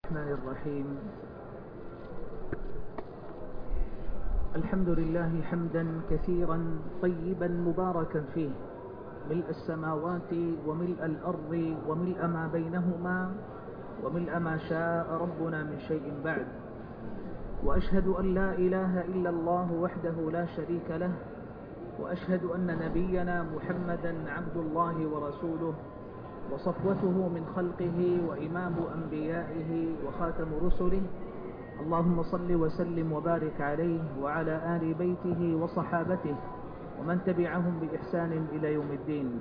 الرحمن الرحيم. الحمد لله حمدا كثيرا طيبا مباركا فيه، ملء السماوات وملء الأرض وملء ما بينهما وملء ما شاء ربنا من شيء بعد. وأشهد أن لا إله إلا الله وحده لا شريك له، وأشهد أن نبينا محمدا عبد الله ورسوله وصفوته من خلقه وإمام أنبيائه وخاتم رسله. اللهم صل وسلم وبارك عليه وعلى آل بيته وصحابته ومن تبعهم بإحسان إلى يوم الدين.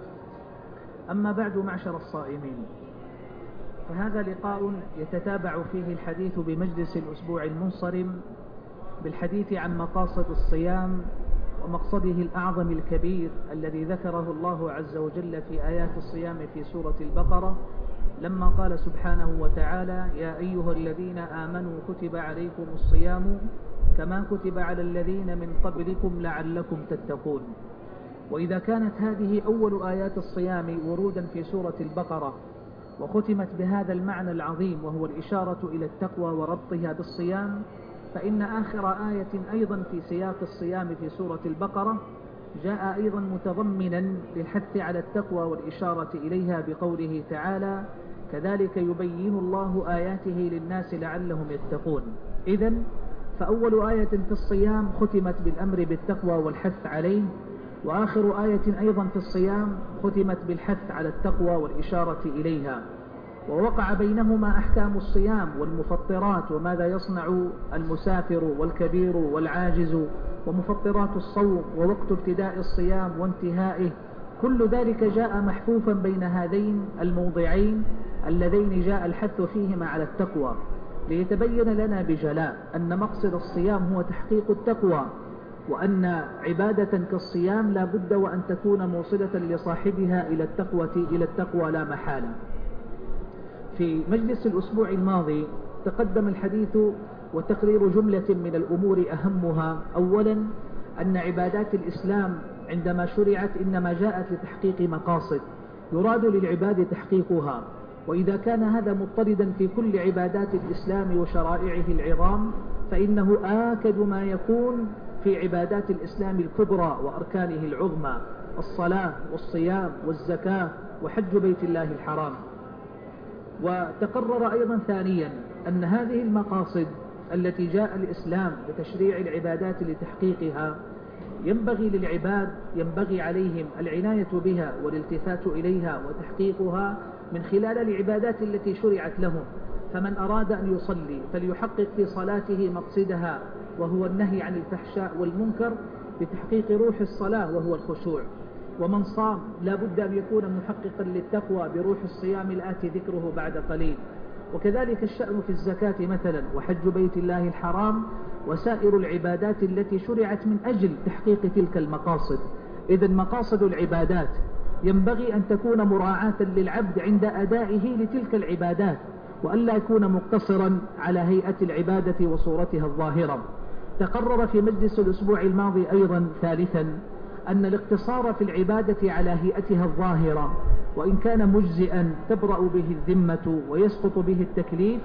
أما بعد، معشر الصائمين، فهذا لقاء يتتابع فيه الحديث بمجلس الأسبوع المنصرم بالحديث عن مقاصد الصيام ومقصده الأعظم الكبير الذي ذكره الله عز وجل في آيات الصيام في سورة البقرة، لما قال سبحانه وتعالى: يا أيها الذين آمنوا كتب عليكم الصيام كما كتب على الذين من قبلكم لعلكم تتقون. وإذا كانت هذه أول آيات الصيام ورودا في سورة البقرة وختمت بهذا المعنى العظيم وهو الإشارة إلى التقوى وربطها بالصيام، فإن آخر آية أيضا في سياق الصيام في سورة البقرة جاء أيضا متضمنا للحث على التقوى والإشارة إليها بقوله تعالى: كذلك يبين الله آياته للناس لعلهم يتقون. إذن فأول آية في الصيام ختمت بالأمر بالتقوى والحث عليه، وآخر آية أيضا في الصيام ختمت بالحث على التقوى والإشارة إليها، ووقع بينهما أحكام الصيام والمفطرات وماذا يصنع المسافر والكبير والعاجز ومفطرات الصوم ووقت ابتداء الصيام وانتهائه. كل ذلك جاء محفوفا بين هذين الموضعين اللذين جاء الحث فيهما على التقوى، ليتبين لنا بجلاء أن مقصد الصيام هو تحقيق التقوى، وأن عبادة كالصيام لا بد وأن تكون موصلة لصاحبها إلى التقوى لا محالة. في مجلس الأسبوع الماضي تقدم الحديث وتقرير جملة من الأمور أهمها: أولا، أن عبادات الإسلام عندما شرعت إنما جاءت لتحقيق مقاصد يراد للعباد تحقيقها، وإذا كان هذا مضطردا في كل عبادات الإسلام وشرائعه العظام فإنه آكد ما يكون في عبادات الإسلام الكبرى وأركانه العظمى: الصلاة والصيام والزكاة وحج بيت الله الحرام. وتقرر أيضا ثانيا أن هذه المقاصد التي جاء الإسلام بتشريع العبادات لتحقيقها ينبغي عليهم العناية بها والالتفات إليها وتحقيقها من خلال العبادات التي شرعت لهم. فمن أراد أن يصلي فليحقق في صلاته مقصدها وهو النهي عن الفحشاء والمنكر بتحقيق روح الصلاة وهو الخشوع. ومن صام لا بد أن يكون محققا للتقوى بروح الصيام الآتي ذكره بعد قليل. وكذلك الشأن في الزكاة مثلا وحج بيت الله الحرام وسائر العبادات التي شرعت من أجل تحقيق تلك المقاصد. إذن مقاصد العبادات ينبغي أن تكون مراعاة للعبد عند أدائه لتلك العبادات، وألا يكون مقتصرا على هيئة العبادة وصورتها الظاهرة. تقرر في مجلس الأسبوع الماضي أيضا ثالثا أن الاقتصار في العبادة على هيئتها الظاهرة وإن كان مجزئا تبرأ به الذمة ويسقط به التكليف،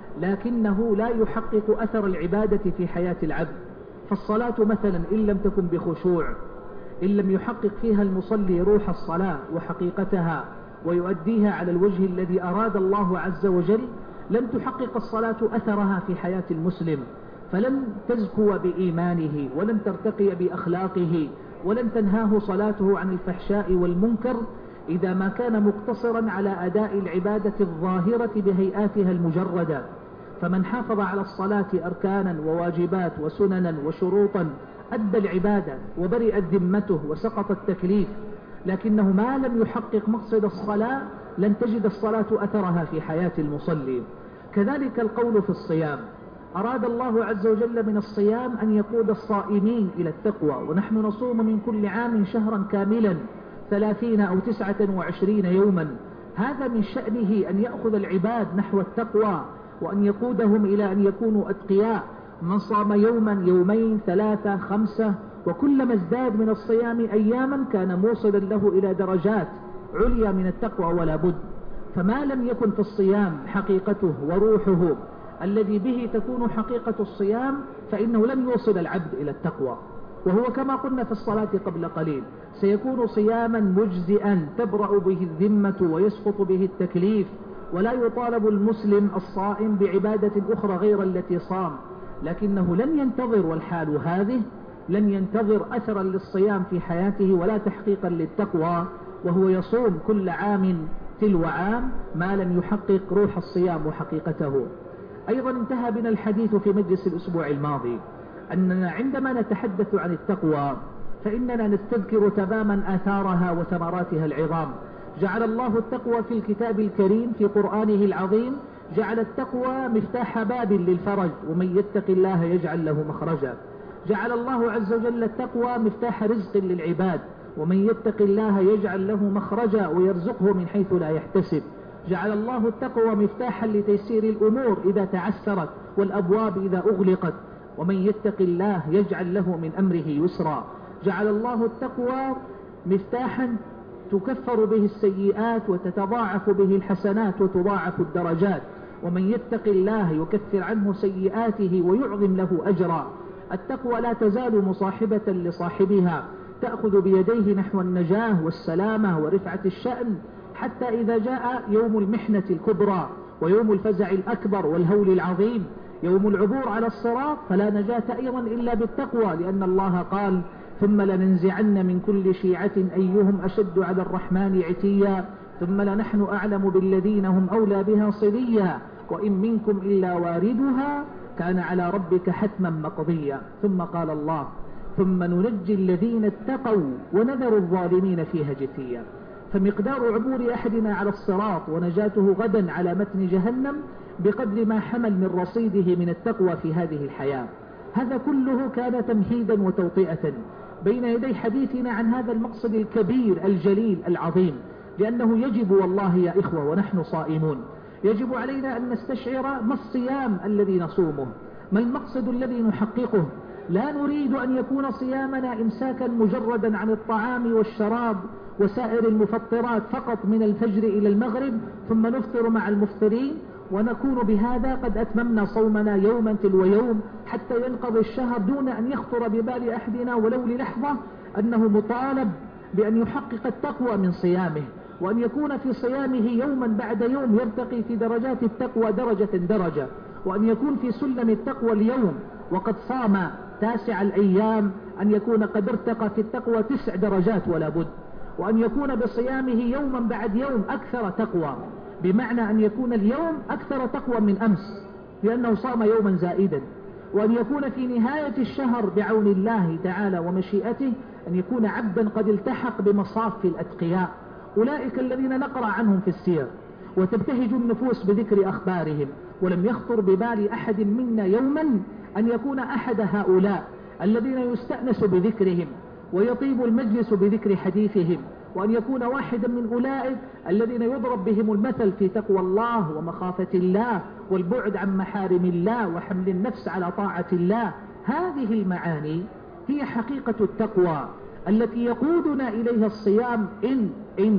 لكنه لا يحقق أثر العبادة في حياة العبد. فالصلاة مثلا إن لم تكن بخشوع، إن لم يحقق فيها المصلي روح الصلاة وحقيقتها ويؤديها على الوجه الذي أراد الله عز وجل، لن تحقق الصلاة أثرها في حياة المسلم، فلن تزكو بإيمانه ولن ترتقي بأخلاقه ولن تنهاه صلاته عن الفحشاء والمنكر إذا ما كان مقتصرا على أداء العبادة الظاهرة بهيئاتها المجردة. فمن حافظ على الصلاة أركانا وواجبات وسننا وشروطا أدى العبادة وبرئت ذمته وسقط التكليف، لكنه ما لم يحقق مقصد الصلاة لن تجد الصلاة أثرها في حياة المصلي. كذلك القول في الصيام، أراد الله عز وجل من الصيام أن يقود الصائمين إلى التقوى، ونحن نصوم من كل عام شهرا كاملا 30 أو 29 يوما. هذا من شأنه أن يأخذ العباد نحو التقوى وأن يقودهم إلى أن يكونوا أتقياء. من صام يوما يومين 3 5 وكلما ازداد من الصيام أياما كان موصلا له إلى درجات عليا من التقوى ولا بد. فما لم يكن في الصيام حقيقته وروحه الذي به تكون حقيقة الصيام فإنه لن يوصل العبد إلى التقوى. وهو كما قلنا في الصلاة قبل قليل سيكون صياما مجزئا تبرأ به الذمة ويسقط به التكليف، ولا يطالب المسلم الصائم بعبادة أخرى غير التي صام، لكنه لن ينتظر، والحال هذه لن ينتظر أثرا للصيام في حياته ولا تحقيقا للتقوى، وهو يصوم كل عام تلو عام ما لم يحقق روح الصيام وحقيقته. أيضا انتهى بنا الحديث في مجلس الأسبوع الماضي أننا عندما نتحدث عن التقوى فإننا نستذكر تماما آثارها وثمراتها العظام. جعل الله التقوى في الكتاب الكريم في قرآنه العظيم، جعل التقوى مفتاح باب للفرج، ومن يتق الله يجعل له مخرجا. جعل الله عز وجل التقوى مفتاح رزق للعباد، ومن يتق الله يجعل له مخرجا ويرزقه من حيث لا يحتسب. جعل الله التقوى مفتاحا لتيسير الأمور إذا تعسرت والأبواب إذا أغلقت، ومن يتق الله يجعل له من أمره يسرا. جعل الله التقوى مفتاحا تكفر به السيئات وتتضاعف به الحسنات وتضاعف الدرجات، ومن يتق الله يكفر عنه سيئاته ويعظم له أجرا. التقوى لا تزال مصاحبة لصاحبها، تأخذ بيديه نحو النجاة والسلامة ورفعة الشأن، حتى إذا جاء يوم المحنة الكبرى ويوم الفزع الأكبر والهول العظيم، يوم العبور على الصراط، فلا نجاة أيضا إلا بالتقوى، لأن الله قال ثم لننزعن من كل شيعة أيهم أشد على الرحمن عتيا ثم لنحن أعلم بالذين هم أولى بها صليا وإن منكم إلا واردها كان على ربك حتما مقضيا. ثم قال الله ثم ننجي الذين اتقوا ونذر الظالمين فيها جثيا. فمقدار عبور أحدنا على الصراط ونجاته غدا على متن جهنم بقدر ما حمل من رصيده من التقوى في هذه الحياة. هذا كله كان تمهيدا وتوطئة بين يدي حديثنا عن هذا المقصد الكبير الجليل العظيم، لأنه يجب والله يا إخوة ونحن صائمون يجب علينا أن نستشعر ما الصيام الذي نصومه، ما المقصد الذي نحققه. لا نريد أن يكون صيامنا إمساكا مجردا عن الطعام والشراب وسائر المفطرات فقط من الفجر إلى المغرب ثم نفطر مع المفطرين، ونكون بهذا قد أتممنا صومنا يوما تلو يوم حتى ينقضي الشهر دون أن يخطر ببال أحدنا ولو للحظة أنه مطالب بأن يحقق التقوى من صيامه، وأن يكون في صيامه يوما بعد يوم يرتقي في درجات التقوى درجة درجة، وأن يكون في سلم التقوى اليوم وقد صام 9 الأيام أن يكون قد ارتقى في التقوى 9 درجات ولا بد، وأن يكون بصيامه يوما بعد يوم أكثر تقوى، بمعنى أن يكون اليوم أكثر تقوى من أمس لأنه صام يوما زائدا، وأن يكون في نهاية الشهر بعون الله تعالى ومشيئته أن يكون عبدا قد التحق بمصاف الأتقياء، أولئك الذين نقرأ عنهم في السير وتبتهج النفوس بذكر أخبارهم، ولم يخطر ببال أحد منا يوما أن يكون أحد هؤلاء الذين يستأنس بذكرهم ويطيب المجلس بذكر حديثهم، وأن يكون واحدا من أولئك الذين يضرب بهم المثل في تقوى الله ومخافة الله والبعد عن محارم الله وحمل النفس على طاعة الله. هذه المعاني هي حقيقة التقوى التي يقودنا إليها الصيام إن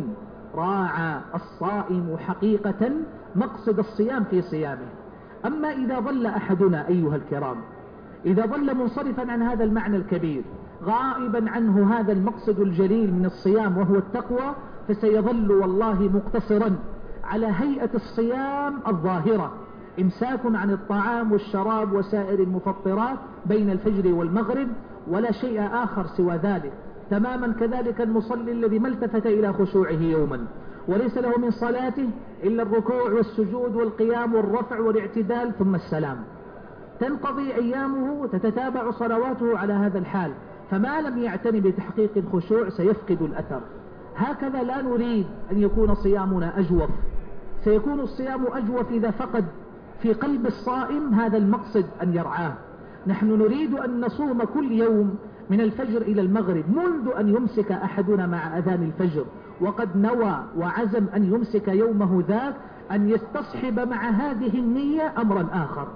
راعى الصائم حقيقة مقصد الصيام في صيامه. أما إذا ظل أحدنا أيها الكرام إذا ظل منصرفا عن هذا المعنى الكبير غائبا عنه هذا المقصد الجليل من الصيام وهو التقوى، فسيظل والله مقتصرا على هيئة الصيام الظاهرة، إمساك عن الطعام والشراب وسائر المفطرات بين الفجر والمغرب ولا شيء آخر سوى ذلك. تماما كذلك المصلي الذي ما التفت إلى خشوعه يوما وليس له من صلاته إلا الركوع والسجود والقيام والرفع والاعتدال ثم السلام، تنقضي أيامه وتتتابع صلواته على هذا الحال، فما لم يعتني بتحقيق الخشوع سيفقد الأثر. هكذا لا نريد أن يكون صيامنا أجوف، سيكون الصيام أجوف إذا فقد في قلب الصائم هذا المقصد أن يرعاه. نحن نريد أن نصوم كل يوم من الفجر إلى المغرب منذ أن يمسك أحدنا مع أذان الفجر، وقد نوى وعزم أن يمسك يومه ذاك أن يستصحب مع هذه النية أمرا آخر،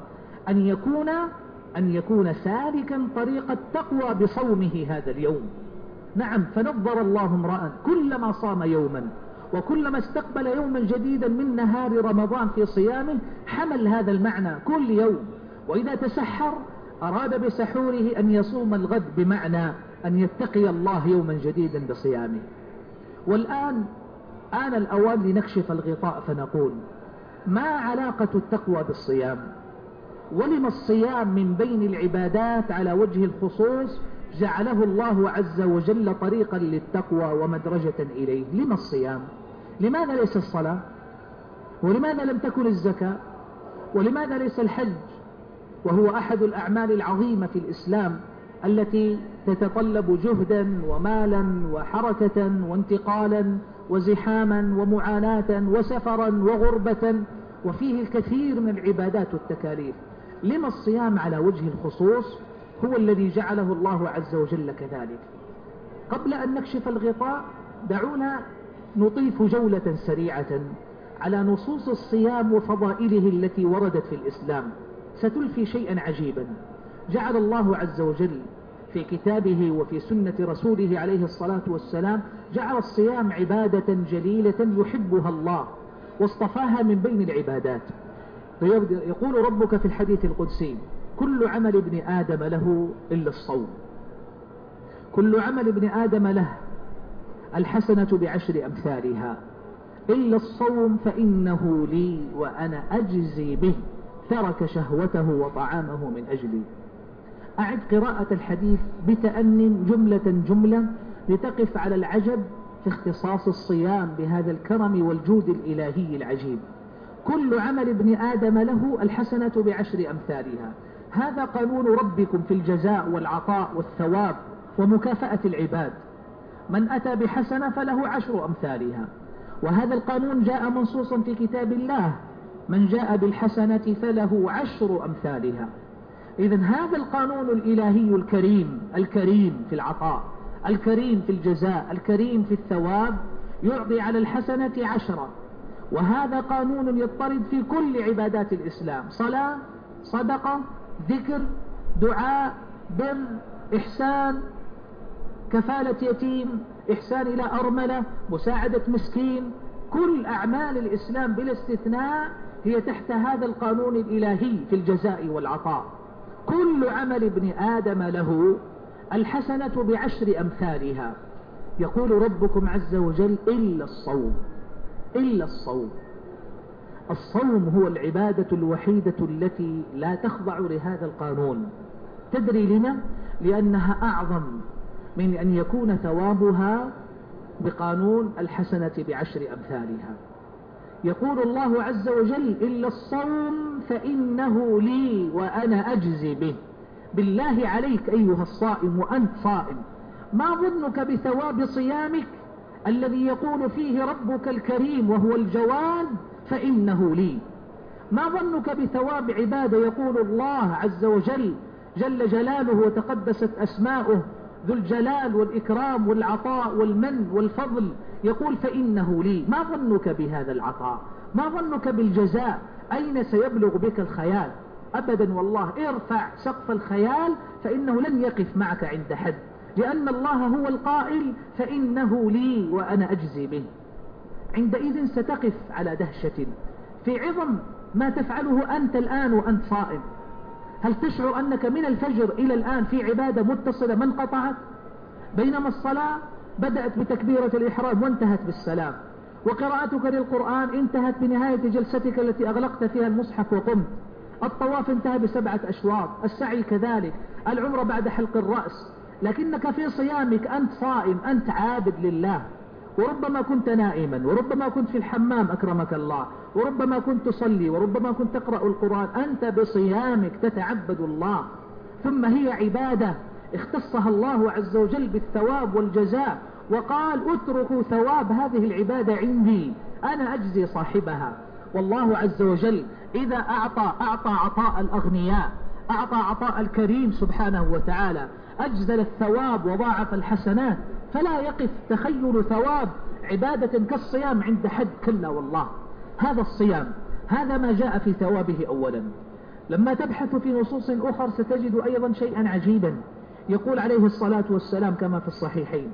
أن يكون سالكا طريق التقوى بصومه هذا اليوم. نعم، فنظر الله امرأ كلما صام يوما وكلما استقبل يوما جديدا من نهار رمضان في صيامه حمل هذا المعنى كل يوم. وإذا تسحر أراد بسحوره أن يصوم الغد، بمعنى أن يتقي الله يوما جديدا بصيامه. والآن آن الأوان لنكشف الغطاء فنقول: ما علاقة التقوى بالصيام؟ ولما الصيام من بين العبادات على وجه الخصوص جعله الله عز وجل طريقا للتقوى ومدرجة إليه؟ لما الصيام؟ لماذا ليس الصلاة؟ ولماذا لم تكن الزكاة؟ ولماذا ليس الحج، وهو أحد الأعمال العظيمة في الإسلام التي تتطلب جهدا ومالا وحركة وانتقالا وزحاما ومعاناة وسفرا وغربة، وفيه الكثير من العبادات والتكاليف؟ لما الصيام على وجه الخصوص هو الذي جعله الله عز وجل كذلك؟ قبل أن نكشف الغطاء دعونا نطيف جولة سريعة على نصوص الصيام وفضائله التي وردت في الإسلام، ستلفي شيئا عجيبا. جعل الله عز وجل في كتابه وفي سنة رسوله عليه الصلاة والسلام جعل الصيام عبادة جليلة يحبها الله واصطفاها من بين العبادات. يقول ربك في الحديث القدسي: كل عمل ابن آدم له إلا الصوم. كل عمل ابن آدم له الحسنة بعشر أمثالها إلا الصوم فإنه لي وأنا أجزي به، ترك شهوته وطعامه من أجلي. أعد قراءة الحديث بتأن جملة جملة لتقف على العجب في اختصاص الصيام بهذا الكرم والجود الإلهي العجيب. كل عمل ابن آدم له الحسنة بعشر أمثالها، هذا قانون ربكم في الجزاء والعطاء والثواب ومكافأة العباد. من أتى بحسنة فله عشر أمثالها، وهذا القانون جاء منصوصا في كتاب الله: من جاء بالحسنة فله عشر أمثالها. إذن هذا القانون الإلهي الكريم في العطاء، الكريم في الجزاء، الكريم في الثواب، يعطي على الحسنة عشرة. وهذا قانون يضطرد في كل عبادات الإسلام: صلاة، صدقة، ذكر، دعاء، بر، إحسان، كفالة يتيم، إحسان إلى أرملة، مساعدة مسكين. كل أعمال الإسلام بلا استثناء هي تحت هذا القانون الإلهي في الجزاء والعطاء. كل عمل ابن آدم له الحسنة بعشر أمثالها. يقول ربكم عز وجل: إلا الصوم. إلا الصوم. الصوم هو العبادة الوحيدة التي لا تخضع لهذا القانون. تدري لما؟ لأنها أعظم من أن يكون ثوابها بقانون الحسنة بعشر أمثالها. يقول الله عز وجل: إلا الصوم فإنه لي وأنا أجزي به. بالله عليك أيها الصائم وأنت صائم، ما ظنك بثواب صيامك الذي يقول فيه ربك الكريم وهو الجواد: فإنه لي؟ ما ظنك بثواب عبادة يقول الله عز وجل جل جلاله وتقدست أسماؤه ذو الجلال والإكرام والعطاء والمن والفضل، يقول: فإنه لي؟ ما ظنك بهذا العطاء؟ ما ظنك بالجزاء؟ أين سيبلغ بك الخيال؟ أبدا والله. ارفع سقف الخيال فإنه لن يقف معك عند حد، لأن الله هو القائل: فإنه لي وأنا أجزي به. عندئذ ستقف على دهشة في عظم ما تفعله أنت الآن وأنت صائم. هل تشعر أنك من الفجر إلى الآن في عبادة متصلة ما انقطعت؟ بينما الصلاة بدأت بتكبيرة الإحرام وانتهت بالسلام، وقراءتك للقرآن انتهت بنهاية جلستك التي أغلقت فيها المصحف وقمت، الطواف انتهى ب7 أشواط، السعي كذلك، العمرة بعد حلق الرأس. لكنك في صيامك أنت صائم، أنت عابد لله، وربما كنت نائما، وربما كنت في الحمام أكرمك الله، وربما كنت تصلي، وربما كنت تقرأ القرآن. أنت بصيامك تتعبد الله، ثم هي عبادة اختصها الله عز وجل بالثواب والجزاء، وقال: اتركوا ثواب هذه العبادة عندي، أنا أجزي صاحبها. والله عز وجل إذا أعطى عطاء الأغنياء، أعطى عطاء الكريم سبحانه وتعالى، أجزل الثواب وضاعف الحسنات، فلا يقف تخيل ثواب عبادة كالصيام عند حد. كلا والله. هذا الصيام، هذا ما جاء في ثوابه أولا. لما تبحث في نصوص أخر ستجد أيضا شيئا عجيبا. يقول عليه الصلاة والسلام كما في الصحيحين: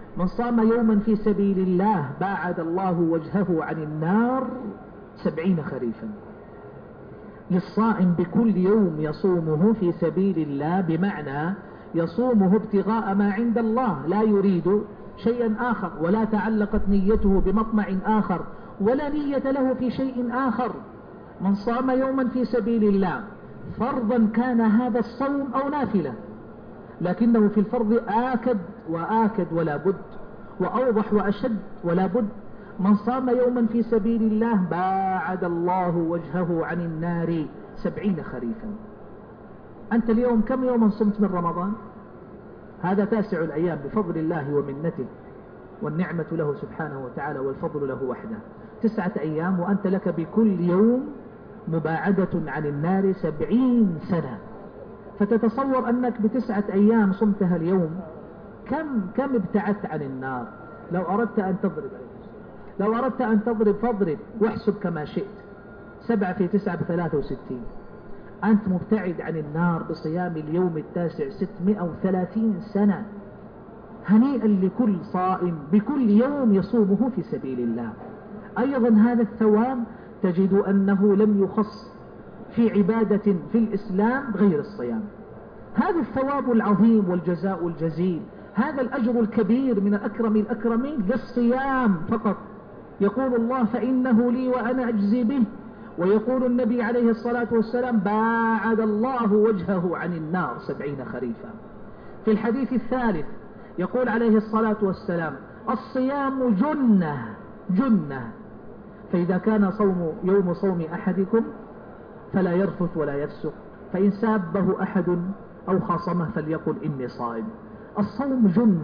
من صام يوما في سبيل الله باعد الله وجهه عن النار 70 خريفا. للصائم بكل يوم يصومه في سبيل الله، بمعنى يصومه ابتغاء ما عند الله، لا يريد شيئا آخر، ولا تعلقت نيته بمطمع آخر، ولا نية له في شيء آخر. من صام يوما في سبيل الله فرضا كان هذا الصوم أو نافلة، لكنه في الفرض آكد وآكد ولا بد، وأوضح وأشد ولا بد. من صام يوما في سبيل الله باعد الله وجهه عن النار 70 خريفا. أنت اليوم كم يوما صمت من رمضان؟ هذا تاسع الأيام بفضل الله ومنته، والنعمة له سبحانه وتعالى والفضل له وحده. 9 أيام، وأنت لك بكل يوم مباعدة عن النار 70 سنة. فتتصور أنك ب9 أيام صمتها اليوم كم ابتعدت عن النار. لو أردت أن تضرب فاضرب واحسب كما شئت، 7 في 9 ب63. أنت مبتعد عن النار بصيام اليوم التاسع 630 سنة. هنيئا لكل صائم بكل يوم يصومه في سبيل الله. أيضا هذا الثواب تجد أنه لم يخص في عبادة في الإسلام غير الصيام. هذا الثواب العظيم والجزاء الجزيل، هذا الأجر الكبير من أكرم الأكرمين للصيام فقط. يقول الله فإنه لي وأنا أجزي به، ويقول النبي عليه الصلاة والسلام باعد الله وجهه عن النار 70 خريفا. في الحديث الثالث يقول عليه الصلاة والسلام الصيام جنة، فإذا كان يوم صوم أحدكم فلا يرفث ولا يفسق، فإن سابه أحد أو خاصمه فليقل إني صائم. الصوم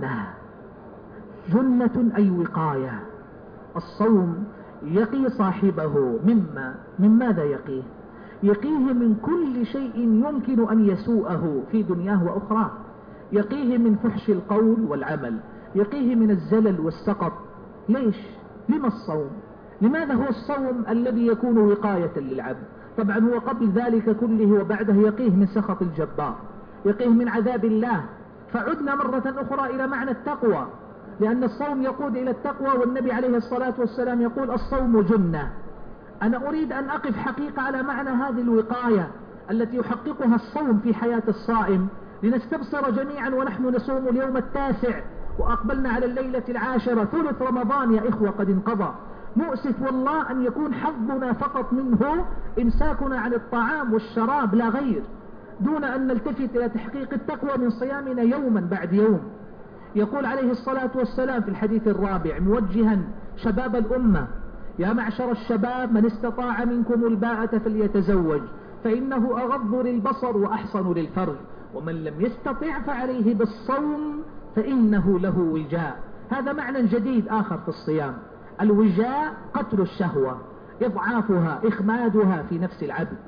جنة أي وقاية. الصوم يقي صاحبه من ماذا يقيه؟ يقيه من كل شيء يمكن أن يسوءه في دنياه وأخراه. يقيه من فحش القول والعمل، يقيه من الزلل والسقط. ليش؟ لما الصوم؟ لماذا هو الصوم الذي يكون وقاية للعبد؟ طبعا هو قبل ذلك كله وبعده يقيه من سخط الجبار، يقيه من عذاب الله. فعدنا مرة أخرى إلى معنى التقوى، لأن الصوم يقود إلى التقوى، والنبي عليه الصلاة والسلام يقول الصوم جنة. أنا أريد أن أقف حقيقة على معنى هذه الوقاية التي يحققها الصوم في حياة الصائم، لنستبصر جميعا ونحن نصوم اليوم التاسع وأقبلنا على الليلة العاشرة. ثلث رمضان يا إخوة قد انقضى. مؤسف والله أن يكون حظنا فقط منه إمساكنا عن الطعام والشراب لا غير، دون أن نلتفت إلى تحقيق التقوى من صيامنا يوما بعد يوم. يقول عليه الصلاة والسلام في الحديث الرابع موجها شباب الأمة: يا معشر الشباب من استطاع منكم الباءة فليتزوج، فإنه أغض للبصر وأحصن للفرج، ومن لم يستطع فعليه بالصوم فإنه له وجاء. هذا معنى جديد آخر في الصيام. الوجاء قتل الشهوة، إضعافها، إخمادها في نفس العبد.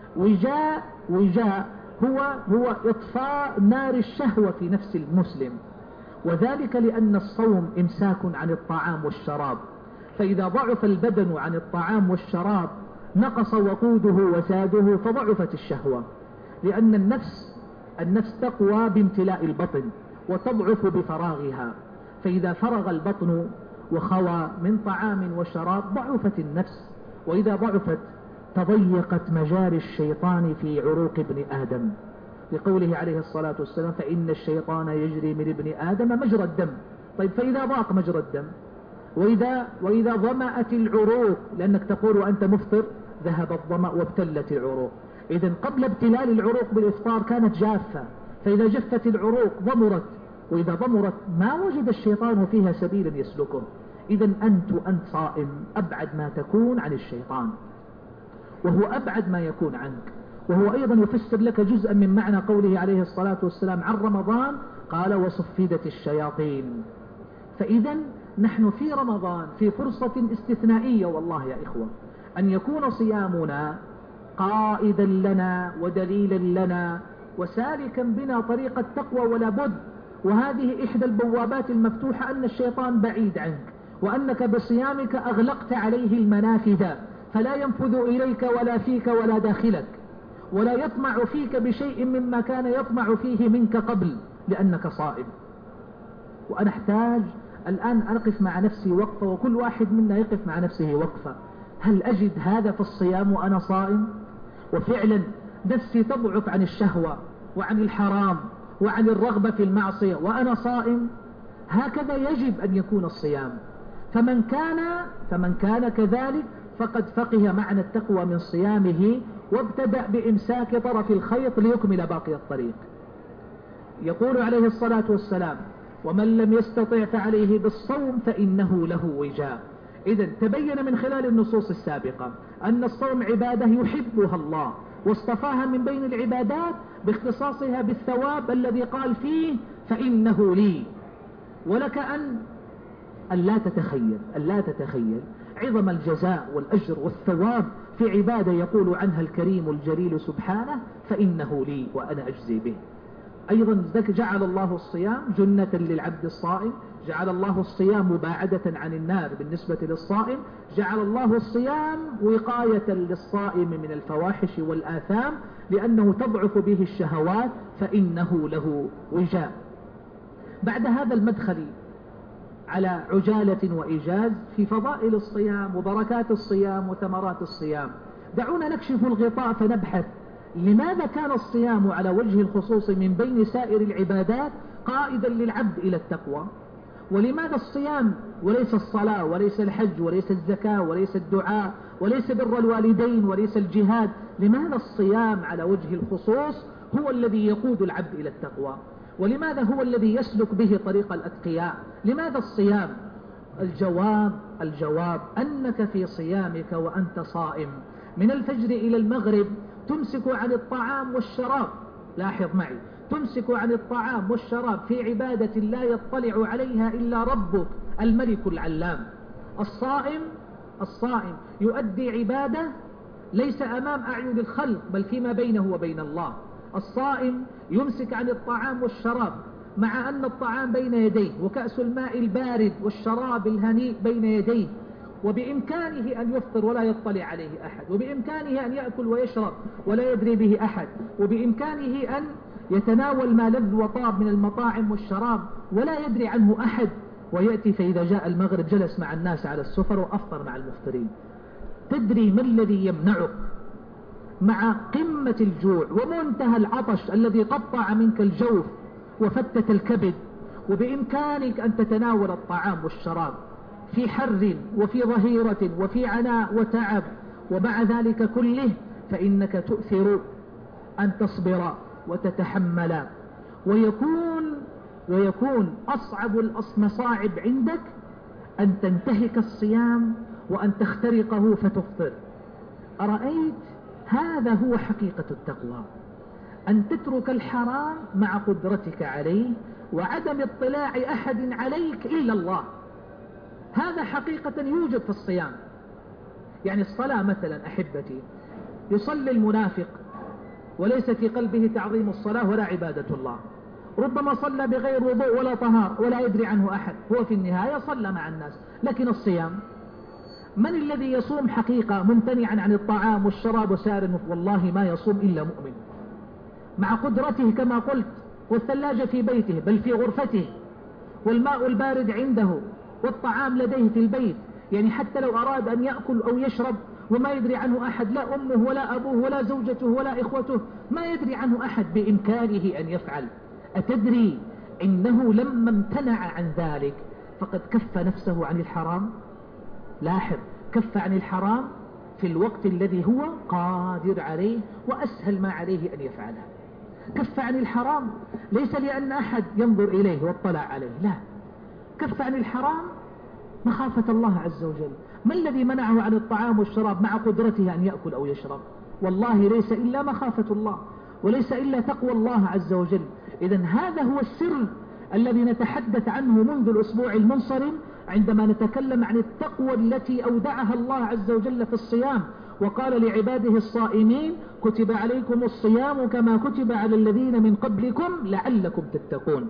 وجاء هو إطفاء نار الشهوة في نفس المسلم، وذلك لأن الصوم إمساك عن الطعام والشراب. فإذا ضعف البدن عن الطعام والشراب نقص وقوده وزاده فضعفت الشهوة، لأن النفس تقوى بامتلاء البطن وتضعف بفراغها. فإذا فرغ البطن وخوى من طعام وشراب ضعفت النفس، وإذا ضعفت تضيقت مجاري الشيطان في عروق ابن آدم، لقوله عليه الصلاة والسلام فإن الشيطان يجري من ابن آدم مجرى الدم. طيب فإذا ضاق مجرى الدم، وإذا ضمأت العروق، لأنك تقول وأنت مفطر ذهب الظمأ وابتلت العروق. إذن قبل ابتلال العروق بالإفطار كانت جافة، فإذا جفت العروق ضمرت، وإذا ضمرت ما وجد الشيطان فيها سبيلا يسلكه. إذن أنت صائم أبعد ما تكون عن الشيطان، وهو أبعد ما يكون عنك. وهو أيضا يفسر لك جزءا من معنى قوله عليه الصلاة والسلام عن رمضان، قال وصفدت الشياطين. فإذا نحن في رمضان في فرصة استثنائية والله يا إخوة، أن يكون صيامنا قائدا لنا ودليلا لنا وسالكا بنا طريق التقوى ولا بد. وهذه إحدى البوابات المفتوحة، أن الشيطان بعيد عنك، وأنك بصيامك أغلقت عليه المنافذ، فلا ينفذ إليك ولا فيك ولا داخلك، ولا يطمع فيك بشيء مما كان يطمع فيه منك قبل، لأنك صائم. وأنا أحتاج الآن أقف مع نفسي وقفة، وكل واحد منا يقف مع نفسه وقفة. هل أجد هذا في الصيام وأنا صائم؟ وفعلا نفسي تضعف عن الشهوة وعن الحرام وعن الرغبة في المعصية وأنا صائم. هكذا يجب أن يكون الصيام. فمن كان كذلك فقد فقه معنى التقوى من صيامه، وابتدأ بإمساك طرف الخيط ليكمل باقي الطريق. يقول عليه الصلاة والسلام: ومن لم يستطع فعليه بالصوم فإنه له وجاء. إذن تبين من خلال النصوص السابقة أن الصوم عبادة يحبها الله واصطفاها من بين العبادات باختصاصها بالثواب الذي قال فيه فإنه لي. ولك أن لا تتخيل عظم الجزاء والأجر والثواب في عبادة يقول عنها الكريم الجليل سبحانه فإنه لي وأنا أجزي به. أيضا جعل الله الصيام جنة للعبد الصائم، جعل الله الصيام مباعدة عن النار بالنسبة للصائم، جعل الله الصيام وقاية للصائم من الفواحش والآثام لأنه تضعف به الشهوات فإنه له وجاء. بعد هذا المدخل على عجالة وإيجاز في فضائل الصيام وبركات الصيام وثمرات الصيام، دعونا نكشف الغطاء فنبحث لماذا كان الصيام على وجه الخصوص من بين سائر العبادات قائدا للعبد إلى التقوى؟ ولماذا الصيام وليس الصلاة وليس الحج وليس الزكاة وليس الدعاء وليس بر الوالدين وليس الجهاد؟ لماذا الصيام على وجه الخصوص هو الذي يقود العبد إلى التقوى؟ ولماذا هو الذي يسلك به طريق الأتقياء؟ لماذا الصيام؟ الجواب أنك في صيامك وأنت صائم من الفجر إلى المغرب تمسك عن الطعام والشراب. لاحظ معي، تمسك عن الطعام والشراب في عبادة لا يطلع عليها إلا ربك الملك العلام. الصائم يؤدي عبادة ليس أمام أعين الخلق بل فيما بينه وبين الله. الصائم يمسك عن الطعام والشراب مع أن الطعام بين يديه وكأس الماء البارد والشراب الهنيء بين يديه، وبإمكانه أن يفطر ولا يطلع عليه أحد، وبإمكانه أن يأكل ويشرب ولا يدري به أحد، وبإمكانه أن يتناول ما لذ وطاب من المطاعم والشراب ولا يدري عنه أحد، ويأتي فإذا جاء المغرب جلس مع الناس على السفر وأفطر مع المفطرين. تدري ما الذي يمنعك مع قمة الجوع ومنتهى العطش الذي قطع منك الجوف وفتت الكبد، وبإمكانك أن تتناول الطعام والشراب في حر وفي ظهيرة وفي عناء وتعب، ومع ذلك كله فإنك تؤثر أن تصبر وتتحمل، ويكون أصعب المصاعب عندك أن تنتهك الصيام وأن تخترقه فتفطر. أرأيت؟ هذا هو حقيقة التقوى، أن تترك الحرام مع قدرتك عليه وعدم اطلاع أحد عليك إلا الله. هذا حقيقة يوجد في الصيام. يعني الصلاة مثلا أحبتي، يصلي المنافق وليس في قلبه تعظيم الصلاة ولا عبادة الله، ربما صلى بغير وضوء ولا طهار ولا يدري عنه أحد، هو في النهاية صلى مع الناس. لكن الصيام، من الذي يصوم حقيقة ممتنعا عن الطعام والشراب وسائر والله ما يصوم إلا مؤمن مع قدرته كما قلت، والثلاجة في بيته بل في غرفته، والماء البارد عنده والطعام لديه في البيت. يعني حتى لو أراد أن يأكل أو يشرب وما يدري عنه أحد، لا أمه ولا أبوه ولا زوجته ولا إخوته، ما يدري عنه أحد، بإمكانه أن يفعل. أتدري إنه لما امتنع عن ذلك فقد كف نفسه عن الحرام؟ لاحظ، كف عن الحرام في الوقت الذي هو قادر عليه وأسهل ما عليه أن يفعله. كف عن الحرام ليس لأن أحد ينظر إليه واطلع عليه، لا، كف عن الحرام مخافة الله عز وجل. ما الذي منعه عن الطعام والشراب مع قدرته أن يأكل أو يشرب؟ والله ليس إلا مخافة الله وليس إلا تقوى الله عز وجل. إذن هذا هو السر الذي نتحدث عنه منذ الأسبوع المنصرم عندما نتكلم عن التقوى التي أودعها الله عز وجل في الصيام، وقال لعباده الصائمين: كتب عليكم الصيام كما كتب على الذين من قبلكم لعلكم تتقون.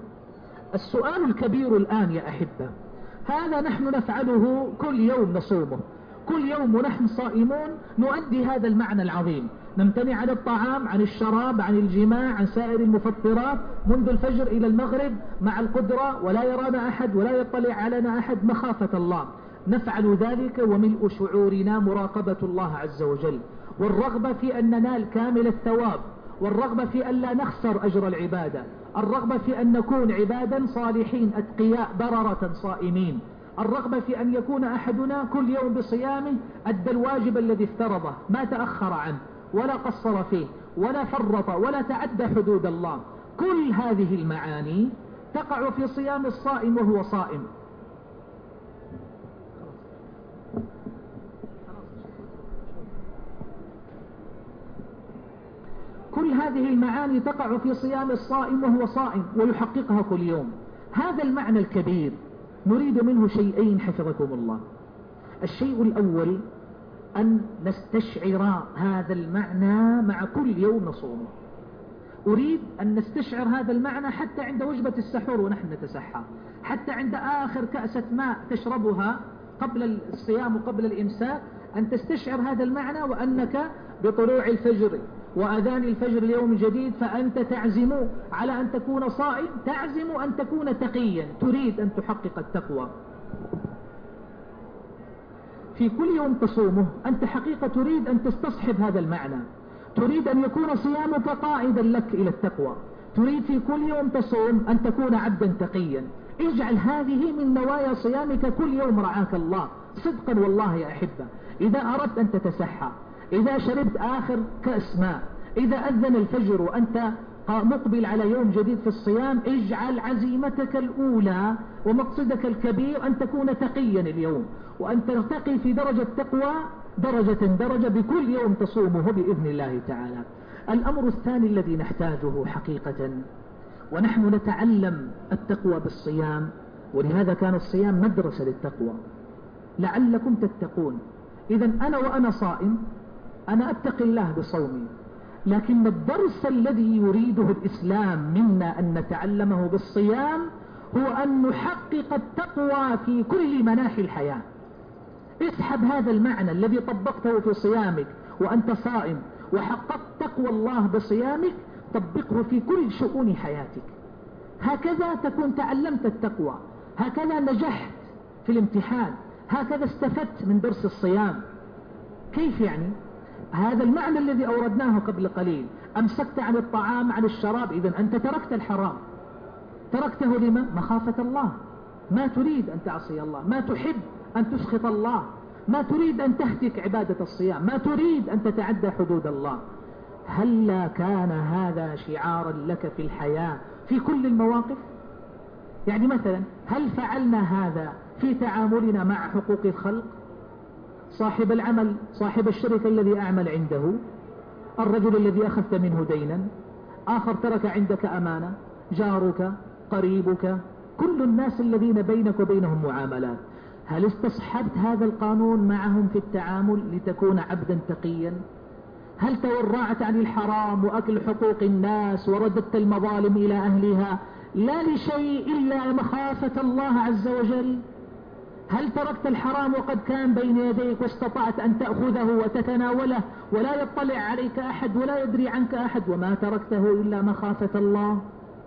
السؤال الكبير الآن يا أحبة، هذا نحن نفعله كل يوم نصومه، كل يوم ونحن صائمون نؤدي هذا المعنى العظيم، نمتنع عن الطعام، عن الشراب، عن الجماع، عن سائر المفطرات منذ الفجر إلى المغرب مع القدرة، ولا يرانا أحد ولا يطلع علينا أحد مخافة الله. نفعل ذلك وملء شعورنا مراقبة الله عز وجل، والرغبة في أن ننال كامل الثواب، والرغبة في أن لا نخسر أجر العبادة، الرغبة في أن نكون عبادا صالحين أتقياء بررة صائمين، الرغبة في أن يكون أحدنا كل يوم بصيامه أدى الواجب الذي افترضه، ما تأخر عنه ولا قصر فيه ولا فرط ولا تعدى حدود الله. كل هذه المعاني تقع في صيام الصائم وهو صائم. كل هذه المعاني تقع في صيام الصائم وهو صائم ويحققها كل يوم. هذا المعنى الكبير نريد منه شيئين حفظكم الله. الشيء الأول أن نستشعر هذا المعنى مع كل يوم نصومه. أريد أن نستشعر هذا المعنى حتى عند وجبة السحور ونحن نتسحر، حتى عند آخر كأسة ماء تشربها قبل الصيام وقبل الإمساك، أن تستشعر هذا المعنى، وأنك بطلوع الفجر وأذان الفجر اليوم الجديد فأنت تعزم على أن تكون صائم، تعزم أن تكون تقيا، تريد أن تحقق التقوى. في كل يوم تصومه أنت حقيقة تريد أن تستصحب هذا المعنى، تريد أن يكون صيامك قائدا لك إلى التقوى، تريد في كل يوم تصوم أن تكون عبدا تقيا. اجعل هذه من نوايا صيامك كل يوم رعاك الله صدقا والله يا أحبة. إذا أردت أن تتسحر، إذا شربت آخر كأس ماء، إذا أذن الفجر وأنت مقبل على يوم جديد في الصيام، اجعل عزيمتك الأولى ومقصدك الكبير أن تكون تقيا اليوم، وأن ترتقي في درجة تقوى درجة بكل يوم تصومه بإذن الله تعالى. الأمر الثاني الذي نحتاجه حقيقة، ونحن نتعلم التقوى بالصيام، ولهذا كان الصيام مدرسة للتقوى لعلكم تتقون. إذا أنا وأنا صائم أنا أتقي الله بصومي، لكن الدرس الذي يريده الإسلام منا أن نتعلمه بالصيام هو أن نحقق التقوى في كل مناحي الحياة. اسحب هذا المعنى الذي طبقته في صيامك وأنت صائم وحققت تقوى الله بصيامك، طبقه في كل شؤون حياتك. هكذا تكون تعلمت التقوى، هكذا نجحت في الامتحان، هكذا استفدت من درس الصيام. كيف يعني؟ هذا المعنى الذي أوردناه قبل قليل، أمسكت عن الطعام عن الشراب، إذن أنت تركت الحرام. تركته لما؟ مخافة الله، ما تريد أن تعصي الله، ما تحب أن تسخط الله، ما تريد أن تهتك عبادة الصيام، ما تريد أن تتعدى حدود الله. هل كان هذا شعارا لك في الحياة في كل المواقف؟ يعني مثلا هل فعلنا هذا في تعاملنا مع حقوق الخلق؟ صاحب العمل، صاحب الشركة الذي أعمل عنده، الرجل الذي أخذت منه دينا، آخر ترك عندك أمانة، جارك، قريبك، كل الناس الذين بينك وبينهم معاملات. هل استصحبت هذا القانون معهم في التعامل لتكون عبدا تقيا؟ هل تورعت عن الحرام وأكل حقوق الناس ورددت المظالم إلى أهلها لا لشيء إلا مخافة الله عز وجل؟ هل تركت الحرام وقد كان بين يديك واستطعت أن تأخذه وتتناوله ولا يطلع عليك أحد ولا يدري عنك أحد، وما تركته إلا مخافة الله؟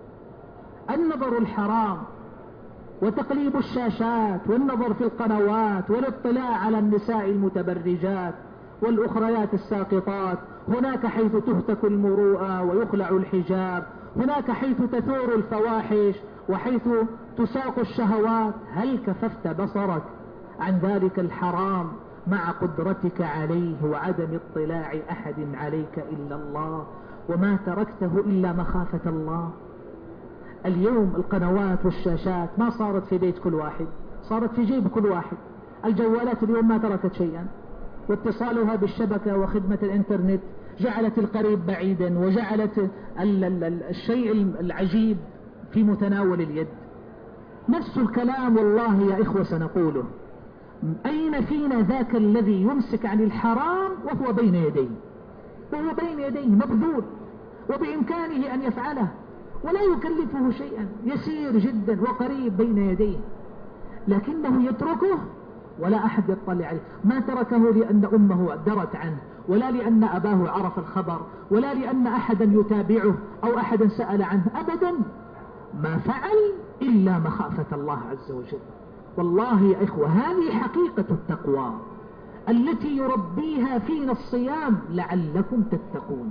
النظر الحرام وتقليب الشاشات والنظر في القنوات والاطلاع على النساء المتبرجات والأخريات الساقطات، هناك حيث تهتك المروءة ويخلع الحجاب، هناك حيث تثور الفواحش وحيث تساق الشهوات. هل كففت بصرك عن ذلك الحرام مع قدرتك عليه وعدم اطلاع أحد عليك إلا الله، وما تركته إلا مخافة الله؟ اليوم القنوات والشاشات ما صارت في بيت كل واحد، صارت في جيب كل واحد. الجوالات اليوم ما تركت شيئا، واتصالها بالشبكة وخدمة الانترنت جعلت القريب بعيدا وجعلت الشيء العجيب في متناول اليد. نفس الكلام والله يا إخوة سنقوله. أين فينا ذاك الذي يمسك عن الحرام وهو بين يديه، وهو بين يديه مبذول وبإمكانه أن يفعله ولا يكلفه شيئا، يسير جدا وقريب بين يديه، لكنه يتركه ولا أحد يطلع عليه. ما تركه لأن أمه درت عنه، ولا لأن أباه عرف الخبر، ولا لأن أحدا يتابعه أو أحدا سأل عنه، أبدا. ما فعل إلا مخافة الله عز وجل. والله يا إخوة هذه حقيقة التقوى التي يربيها فينا الصيام لعلكم تتقون.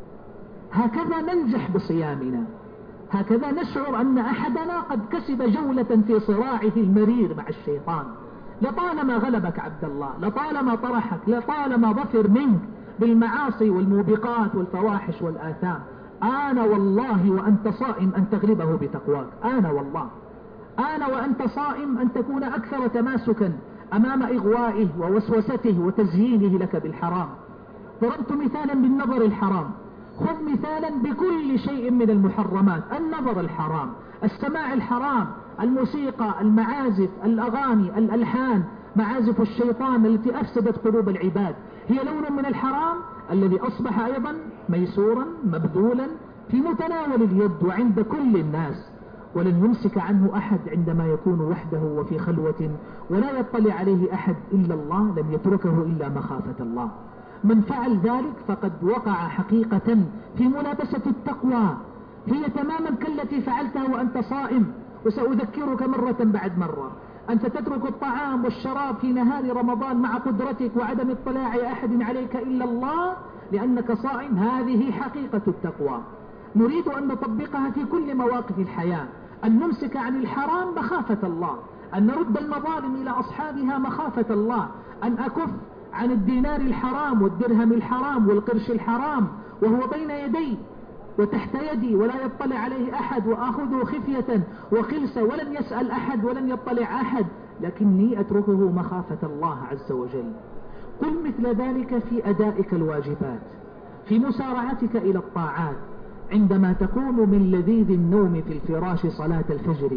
هكذا ننجح بصيامنا، هكذا نشعر أن أحدنا قد كسب جولة في صراعه المرير مع الشيطان. لطالما غلبك عبد الله، لطالما طرحك، لطالما ظفر منك بالمعاصي والموبقات والفواحش والآثام. آن والله وأنت صائم أن تغلبه بتقواك، آن والله، آن وأنت صائم أن تكون أكثر تماسكا أمام إغوائه ووسوسته وتزيينه لك بالحرام. ضربت مثالا بالنظر الحرام، خذ مثالا بكل شيء من المحرمات. النظر الحرام، السماع الحرام، الموسيقى، المعازف، الأغاني، الألحان، معازف الشيطان التي أفسدت قلوب العباد، هي لون من الحرام الذي أصبح أيضا ميسورا مبذولا في متناول اليد وعند كل الناس، ولن يمسك عنه أحد عندما يكون وحده وفي خلوة ولا يطلع عليه أحد إلا الله، لم يتركه إلا مخافة الله. من فعل ذلك فقد وقع حقيقة في ملابسة التقوى، هي تماما كالتي فعلتها وأنت صائم. وسأذكرك مرة بعد مرة، أنت تترك الطعام والشراب في نهار رمضان مع قدرتك وعدم اطلاع أحد عليك إلا الله لأنك صائم. هذه حقيقة التقوى، نريد أن نطبقها في كل مواقف الحياة، أن نمسك عن الحرام مخافة الله، أن نرد المظالم إلى أصحابها مخافة الله، أن أكف عن الدينار الحرام والدرهم الحرام والقرش الحرام وهو بين يدي وتحت يدي ولا يطلع عليه أحد، وأخذه خفية وخلسة ولن يسأل أحد ولن يطلع أحد، لكني أتركه مخافة الله عز وجل. قل مثل ذلك في أدائك الواجبات، في مسارعتك إلى الطاعات، عندما تقوم من لذيذ النوم في الفراش صلاة الفجر،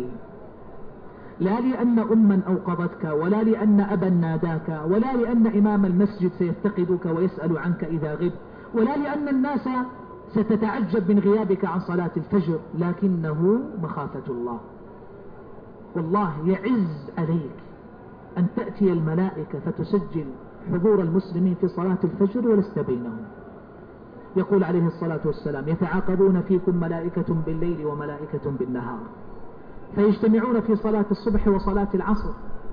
لا لأن أما أوقظتك ولا لأن أبا ناداك ولا لأن إمام المسجد سيفتقدك ويسأل عنك إذا غبت ولا لأن الناس ستتعجب من غيابك عن صلاة الفجر، لكنه مخافة الله. والله يعز عليك أن تأتي الملائكة فتسجل حضور المسلمين في صلاة الفجر ولست بينهم. يقول عليه الصلاة والسلام: يتعاقبون فيكم ملائكة بالليل وملائكة بالنهار، فيجتمعون في صلاة الصبح وصلاة العصر،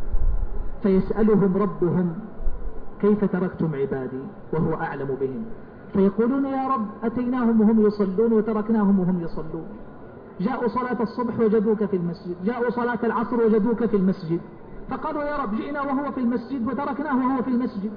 فيسألهم ربهم: كيف تركتم عبادي وهو أعلم بهم؟ فيقولون: يا رب أتيناهم وهم يصلون وتركناهم وهم يصلون. جاءوا صلاة الصبح وجدوك في المسجد، جاءوا صلاة العصر وجدوك في المسجد، فقالوا: يا رب جئنا وهو في المسجد وتركناه وهو في المسجد.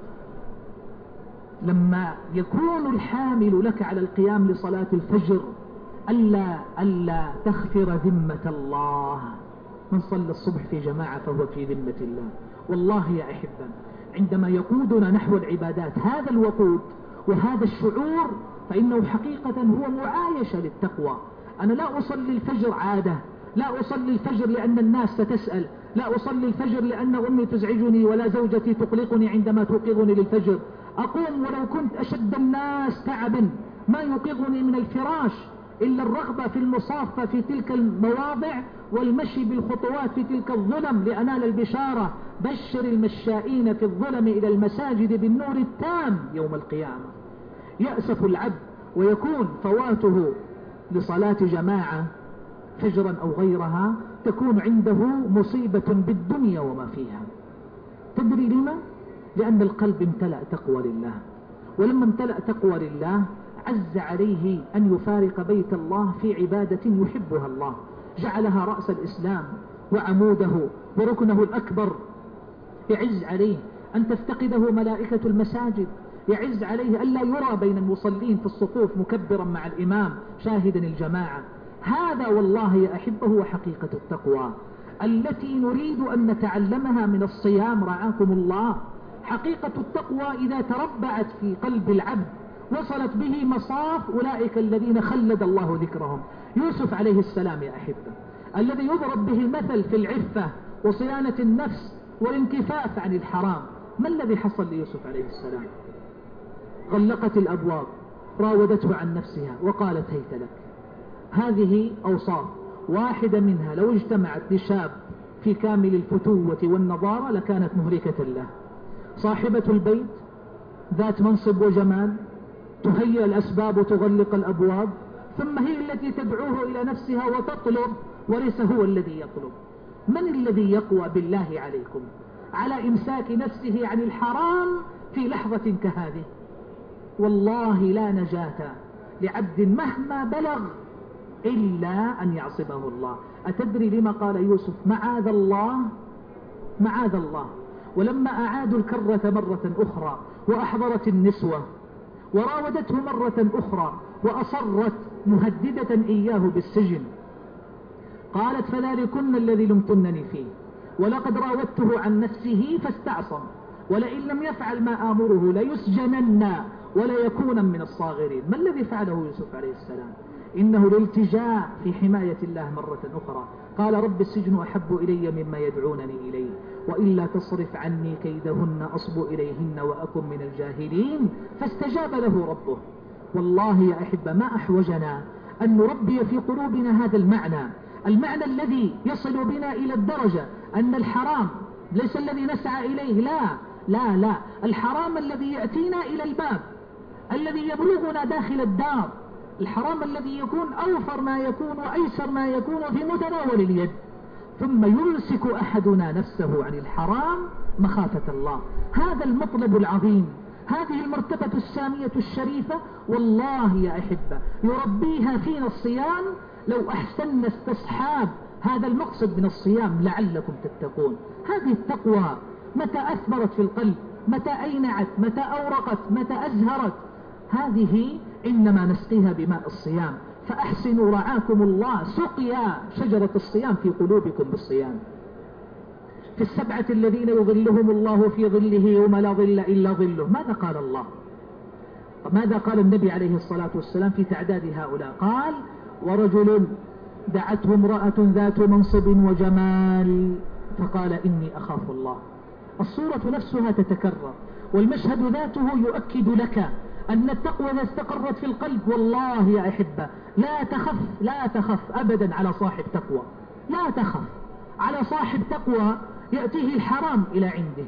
لما يكون الحامل لك على القيام لصلاة الفجر ألا تخفر ذمة الله. من صلى الصبح في جماعة فهو في ذمة الله. والله يا أحبة عندما يقودنا نحو العبادات هذا الوقود وهذا الشعور فإنه حقيقة هو معايشة للتقوى. أنا لا أصلي الفجر عادة، لا أصلي الفجر لأن الناس ستسأل، لا أصلي الفجر لأن أمي تزعجني ولا زوجتي تقلقني عندما توقظني للفجر. أقوم ولو كنت أشد الناس تعبا، ما يوقظني من الفراش إلا الرغبة في المصافة في تلك المواضع والمشي بالخطوات في تلك الظلم لأنال البشارة: بشر المشائين في الظلم إلى المساجد بالنور التام يوم القيامة. يأسف العبد ويكون فواته لصلاة جماعة فجرا أو غيرها تكون عنده مصيبة بالدنيا وما فيها. تدري لما؟ لأن القلب امتلأ تقوى لله، ولما امتلأ تقوى لله عز عليه أن يفارق بيت الله في عبادة يحبها الله، جعلها رأس الإسلام وعموده وركنه الأكبر. يعز عليه أن تفتقده ملائكة المساجد، يعز عليه ألا يرى بين المصلين في الصفوف مكبرا مع الإمام شاهدا الجماعة. هذا والله يا أحبه هو حقيقة التقوى التي نريد أن نتعلمها من الصيام رعاكم الله. حقيقة التقوى إذا تربعت في قلب العبد وصلت به مصاف أولئك الذين خلد الله ذكرهم. يوسف عليه السلام يا أحبة الذي يضرب به المثل في العفة وصيانة النفس والانكفاف عن الحرام، ما الذي حصل ليوسف عليه السلام؟ غلقت الأبواب، راودته عن نفسها وقالت: هيت لك. هذه أوصاف واحدة منها لو اجتمعت لشاب في كامل الفتوة والنضارة لكانت مهلكة له. صاحبة البيت ذات منصب وجمال، تهيئ الأسباب وتغلق الأبواب، ثم هي التي تدعوه إلى نفسها وتطلب وليس هو الذي يطلب. من الذي يقوى بالله عليكم على إمساك نفسه عن الحرام في لحظة كهذه؟ والله لا نجاة لعبد مهما بلغ إلا أن يعصبه الله. أتدري لما قال يوسف معاذ الله؟ معاذ الله. ولما أعادوا الكرة مرة أخرى وأحضرت النسوة وراودته مرة أخرى وأصرت مهددة إياه بالسجن، قالت فذلكن الذي لمتنني فيه ولقد راودته عن نفسه فاستعصم ولئن لم يفعل ما آمره ليسجنن وليكون من الصاغرين. ما الذي فعله يوسف عليه السلام؟ إنه الالتجاء في حماية الله مرة أخرى. قال رب السجن أحب إلي مما يدعونني إليه وإلا تصرف عني كيدهن أصب إليهن وأكن من الجاهلين. فاستجاب له ربه. والله يا أحبة ما أحوجنا أن نربي في قلوبنا هذا المعنى الذي يصل بنا إلى الدرجة أن الحرام ليس الذي نسعى إليه، لا، الحرام الذي يأتينا إلى الباب، الذي يبلغنا داخل الدار، الحرام الذي يكون أوفر ما يكون وأيسر ما يكون في متناول اليد، ثم يمسك أحدنا نفسه عن الحرام مخافة الله. هذا المطلب العظيم، هذه المرتبة السامية الشريفة، والله يا أحبة يربيها فينا الصيام. لو أحسن استصحاب هذا المقصد من الصيام لعلكم تتقون. هذه التقوى متى أثمرت في القلب، متى أينعت، متى أورقت، متى أزهرت، هذه إنما نسقيها بماء الصيام. فأحسنوا رعاكم الله سقيا شجرة الصيام في قلوبكم بالصيام. في السبعة الذين يظلهم الله في ظله يوم لا ظل إلا ظله. ماذا قال الله؟ ماذا قال النبي عليه الصلاة والسلام في تعداد هؤلاء؟ قال ورجل دعته امرأة ذات منصب وجمال فقال إني أخاف الله. الصورة نفسها تتكرر والمشهد ذاته يؤكد لك أن التقوى إذا استقرت في القلب والله يا أحبة لا تخف أبدا على صاحب تقوى. لا تخف على صاحب تقوى يأتيه الحرام إلى عنده.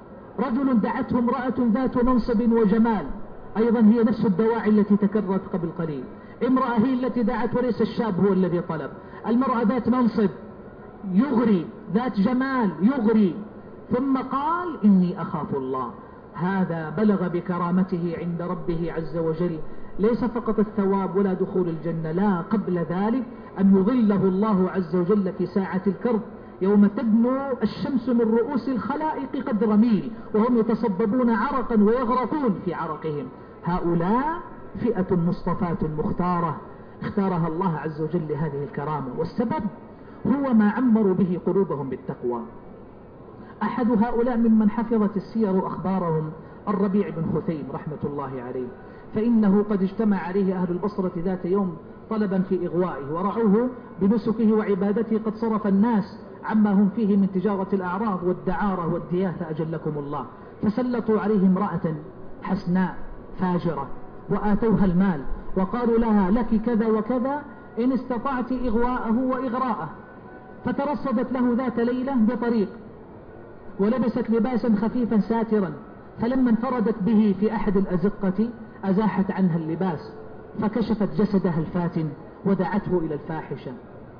رجل دعته امرأة ذات منصب وجمال، أيضا هي نفس الدواعي التي تكررت قبل قليل. امرأة هي التي دعت وليس الشاب هو الذي طلب. المرأة ذات منصب يغري، ذات جمال يغري، ثم قال إني أخاف الله. هذا بلغ بكرامته عند ربه عز وجل ليس فقط الثواب ولا دخول الجنة، لا، قبل ذلك أن يظله الله عز وجل في ساعة الكرب يوم تدنو الشمس من رؤوس الخلائق قدر ميل وهم يتصببون عرقا ويغرقون في عرقهم. هؤلاء فئة مصطفاة مختارة اختارها الله عز وجل لهذه الكرامة، والسبب هو ما عمروا به قلوبهم بالتقوى. أحد هؤلاء ممن حفظت السير أخبارهم الربيع بن خثيم رحمة الله عليه، فإنه قد اجتمع عليه أهل البصرة ذات يوم طلبا في إغوائه، ورعوه بنسكه وعبادته قد صرف الناس عما هم فيه من تجارة الأعراض والدعارة والدياثة أجلكم الله، فسلطوا عليه امرأة حسناء فاجرة وآتوها المال وقالوا لها لك كذا وكذا إن استطعت إغواءه وإغراءه. فترصدت له ذات ليلة بطريق ولبست لباسا خفيفا ساترا، فلما انفردت به في أحد الأزقة أزاحت عنها اللباس فكشفت جسدها الفاتن ودعته إلى الفاحشة.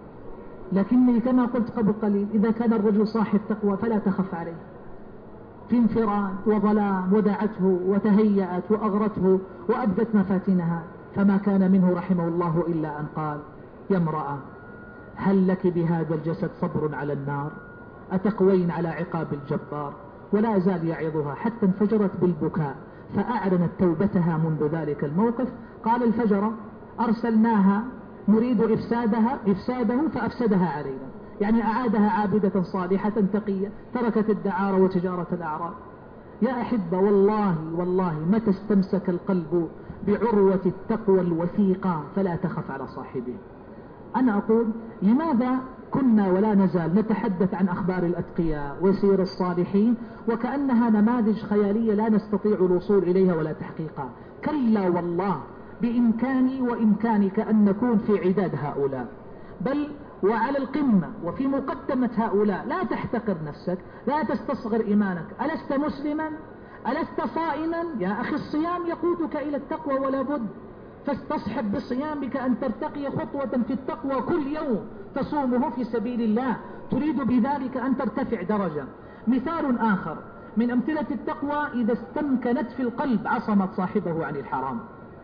لكني كما قلت قبل قليل إذا كان الرجل صاحب تقوى فلا تخف عليه. في انفراد وظلام ودعته وتهيأت وأغرته وأبدت مفاتنها، فما كان منه رحمه الله إلا أن قال يا امرأة هل لك بهذا الجسد صبر على النار؟ أتقوين على عقاب الجبار؟ ولا زال يعظها حتى انفجرت بالبكاء فأعلنت توبتها منذ ذلك الموقف. قال الفجر أرسلناها نريد إفساده فأفسدها علينا، يعني أعادها عابدة صالحة تقية تركت الدعارة وتجارة الأعراض. يا أحبة والله متى استمسك القلب بعروة التقوى الوثيقة فلا تخف على صاحبه. أنا أقول لماذا كنا ولا نزال نتحدث عن أخبار الأتقياء وسير الصالحين وكأنها نماذج خيالية لا نستطيع الوصول إليها ولا تحقيقها؟ كلا والله، بإمكاني وإمكانك أن نكون في عداد هؤلاء، بل وعلى القمة وفي مقدمة هؤلاء. لا تحتقر نفسك، لا تستصغر إيمانك. ألست مسلما؟ ألست صائما؟ يا أخي الصيام يقودك إلى التقوى ولا بد، فاستصحب بصيامك أن ترتقي خطوة في التقوى كل يوم تصومه في سبيل الله، تريد بذلك أن ترتفع درجة. مثال آخر من أمثلة التقوى: إذا استمكنت في القلب عصمت صاحبه عن الحرام.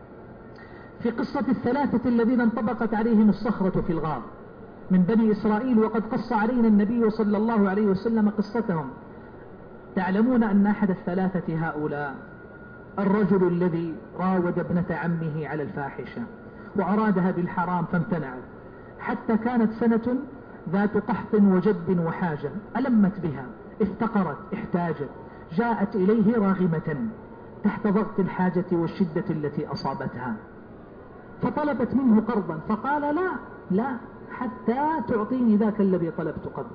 في قصة الثلاثة الذين انطبقت عليهم الصخرة في الغار من بني إسرائيل، وقد قص علينا النبي صلى الله عليه وسلم قصتهم، تعلمون أن أحد الثلاثة هؤلاء الرجل الذي راود ابنة عمه على الفاحشة وأرادها بالحرام فامتنعت، حتى كانت سنة ذات قحط وجد وحاجة، ألمت بها، افتقرت، احتاجت، جاءت إليه راغمة تحت ضغط الحاجة والشدة التي أصابتها، فطلبت منه قرضا، فقال لا حتى تعطيني ذاك الذي طلبت قبل.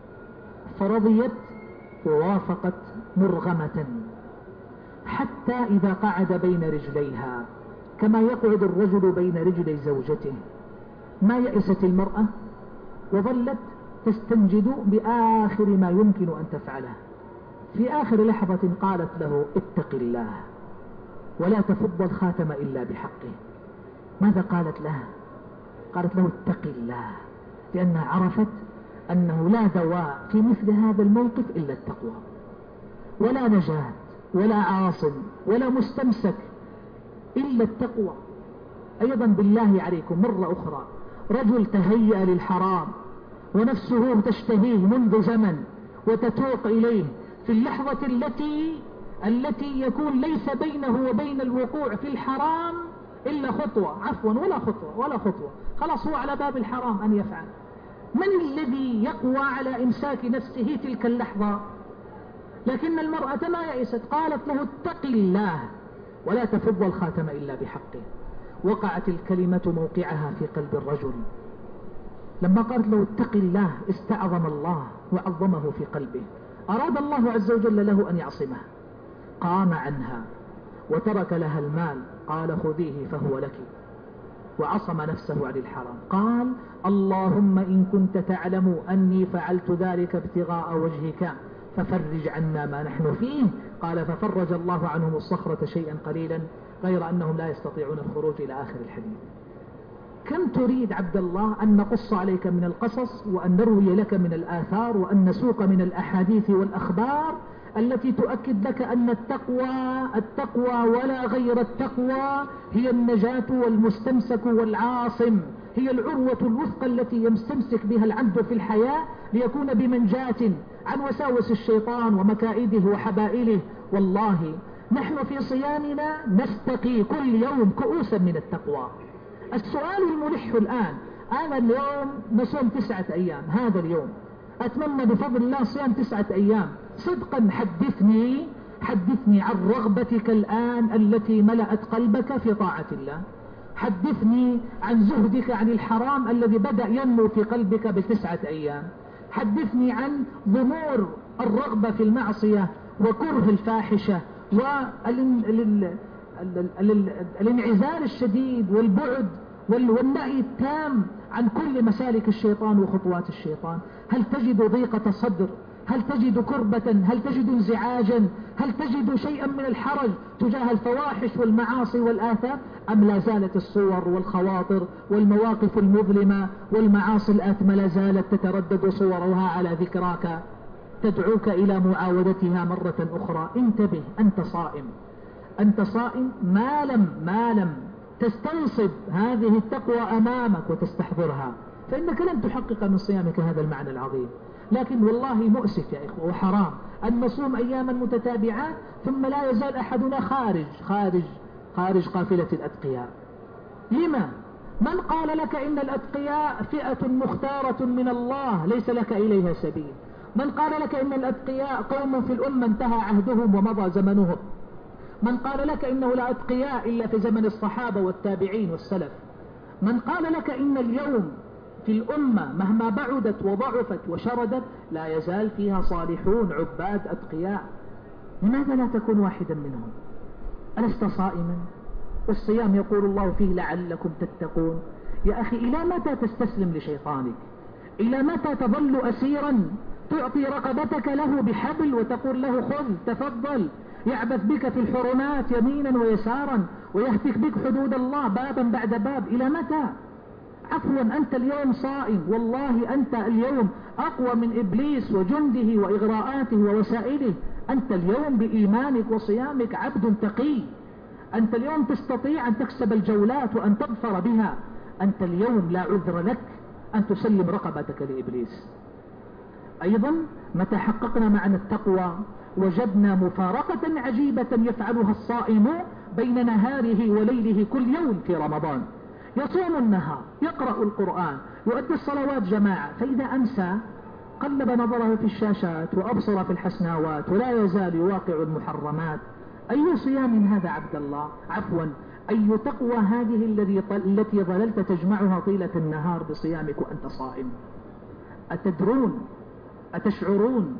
فرضيت ووافقت مرغمة، حتى إذا قعد بين رجليها كما يقعد الرجل بين رجلي زوجته ما يأست المرأة، وظلت تستنجد بآخر ما يمكن أن تفعله. في آخر لحظة قالت له: اتق الله ولا تفض الخاتم إلا بحقه. ماذا قالت له؟ قالت له: اتق الله، لأنها عرفت أنه لا دواء في مثل هذا الموقف إلا التقوى، ولا نجاة ولا عاصم ولا مستمسك إلا التقوى. أيضا بالله عليكم مرة أخرى، رجل تهيأ للحرام ونفسه تشتهيه منذ زمن وتتوق إليه، في اللحظة التي يكون ليس بينه وبين الوقوع في الحرام إلا خطوة، ولا خطوة، خلاص هو على باب الحرام أن يفعل. من الذي يقوى على إمساك نفسه تلك اللحظة؟ لكن المرأة ما يئست، قالت له: اتق الله ولا تفض الخاتم إلا بحقه. وقعت الكلمة موقعها في قلب الرجل. لما قالت له اتق الله استعظم الله وعظمه في قلبه، أراد الله عز وجل له أن يعصمه، قام عنها وترك لها المال، قال: خذيه فهو لك، وعصم نفسه عن الحرام. قال: اللهم إن كنت تعلم أني فعلت ذلك ابتغاء وجهك ففرج عنا ما نحن فيه. قال: ففرج الله عنهم الصخرة شيئا قليلا غير أنهم لا يستطيعون الخروج إلى آخر الحديث. كم تريد عبد الله أن نقص عليك من القصص، وأن نروي لك من الآثار، وأن نسوق من الأحاديث والأخبار التي تؤكد لك أن التقوى ولا غير التقوى هي النجاة والمستمسك والعاصم، هي العروة الوثقى التي يستمسك بها العبد في الحياة ليكون بمنجاة عن وساوس الشيطان ومكائده وحبائله. والله نحن في صيامنا نستقي كل يوم كؤوسا من التقوى. السؤال الملح الآن: أنا اليوم نصوم 9 أيام، هذا اليوم أتمنى بفضل الله صيام 9 أيام. صدقا حدثني عن رغبتك الآن التي ملأت قلبك في طاعة الله. حدثني عن زهدك عن الحرام الذي بدأ ينمو في قلبك ب9 أيام. حدثني عن ضمور الرغبة في المعصية وكره الفاحشة والانعزال الشديد والبعد والنهي التام عن كل مسالك الشيطان وخطوات الشيطان. هل تجد ضيقة صدر؟ هل تجد كربة؟ هل تجد انزعاجا؟ هل تجد شيئا من الحرج تجاه الفواحش والمعاصي والآثام؟ أم لا زالت الصور والخواطر والمواقف المظلمة والمعاصي الآثمة لا زالت تتردد صورها على ذكراك تدعوك إلى معاودتها مرة أخرى؟ انتبه، أنت صائم ما لم تستنصب هذه التقوى أمامك وتستحضرها، فإنك لن تحقق من صيامك هذا المعنى العظيم. لكن والله مؤسف يا إخوة وحرام أن نصوم أياما متتابعات ثم لا يزال أحدنا خارج قافلة الأتقياء. لما؟ من قال لك إن الأتقياء فئة مختارة من الله ليس لك إليها سبيل؟ من قال لك إن الأتقياء قوم في الأمة انتهى عهدهم ومضى زمنهم؟ من قال لك إنه لا أتقياء إلا في زمن الصحابة والتابعين والسلف؟ من قال لك إن اليوم في الأمة مهما بعدت وضعفت وشردت لا يزال فيها صالحون عباد أتقياء؟ لماذا لا تكون واحدا منهم؟ ألست صائما؟ والصيام يقول الله فيه لعلكم تتقون. يا أخي إلى متى تستسلم لشيطانك؟ إلى متى تظل أسيرا تعطي رقبتك له بحبل وتقول له خذ تفضل، يعبث بك في الحرمات يمينا ويسارا ويهتك بك حدود الله بابا بعد باب؟ إلى متى؟ عفوا أنت اليوم صائم، والله أنت اليوم أقوى من إبليس وجنده وإغراءاته ووسائله. أنت اليوم بإيمانك وصيامك عبد تقي، أنت اليوم تستطيع أن تكسب الجولات وأن تظفر بها. أنت اليوم لا عذر لك أن تسلم رقبتك لإبليس. أيضا متى حققنا معنى التقوى وجدنا مفارقة عجيبة يفعلها الصائم بين نهاره وليله كل يوم في رمضان. يصوم النهار، يقرأ القرآن، يؤدي الصلوات جماعة، فإذا أمسى قلب نظره في الشاشات وأبصر في الحسناوات ولا يزال يواقع المحرمات. أي صيام هذا عبد الله؟ عفوا أي تقوى هذه التي ظللت تجمعها طيلة النهار بصيامك وأنت صائم؟ أتدرون، أتشعرون،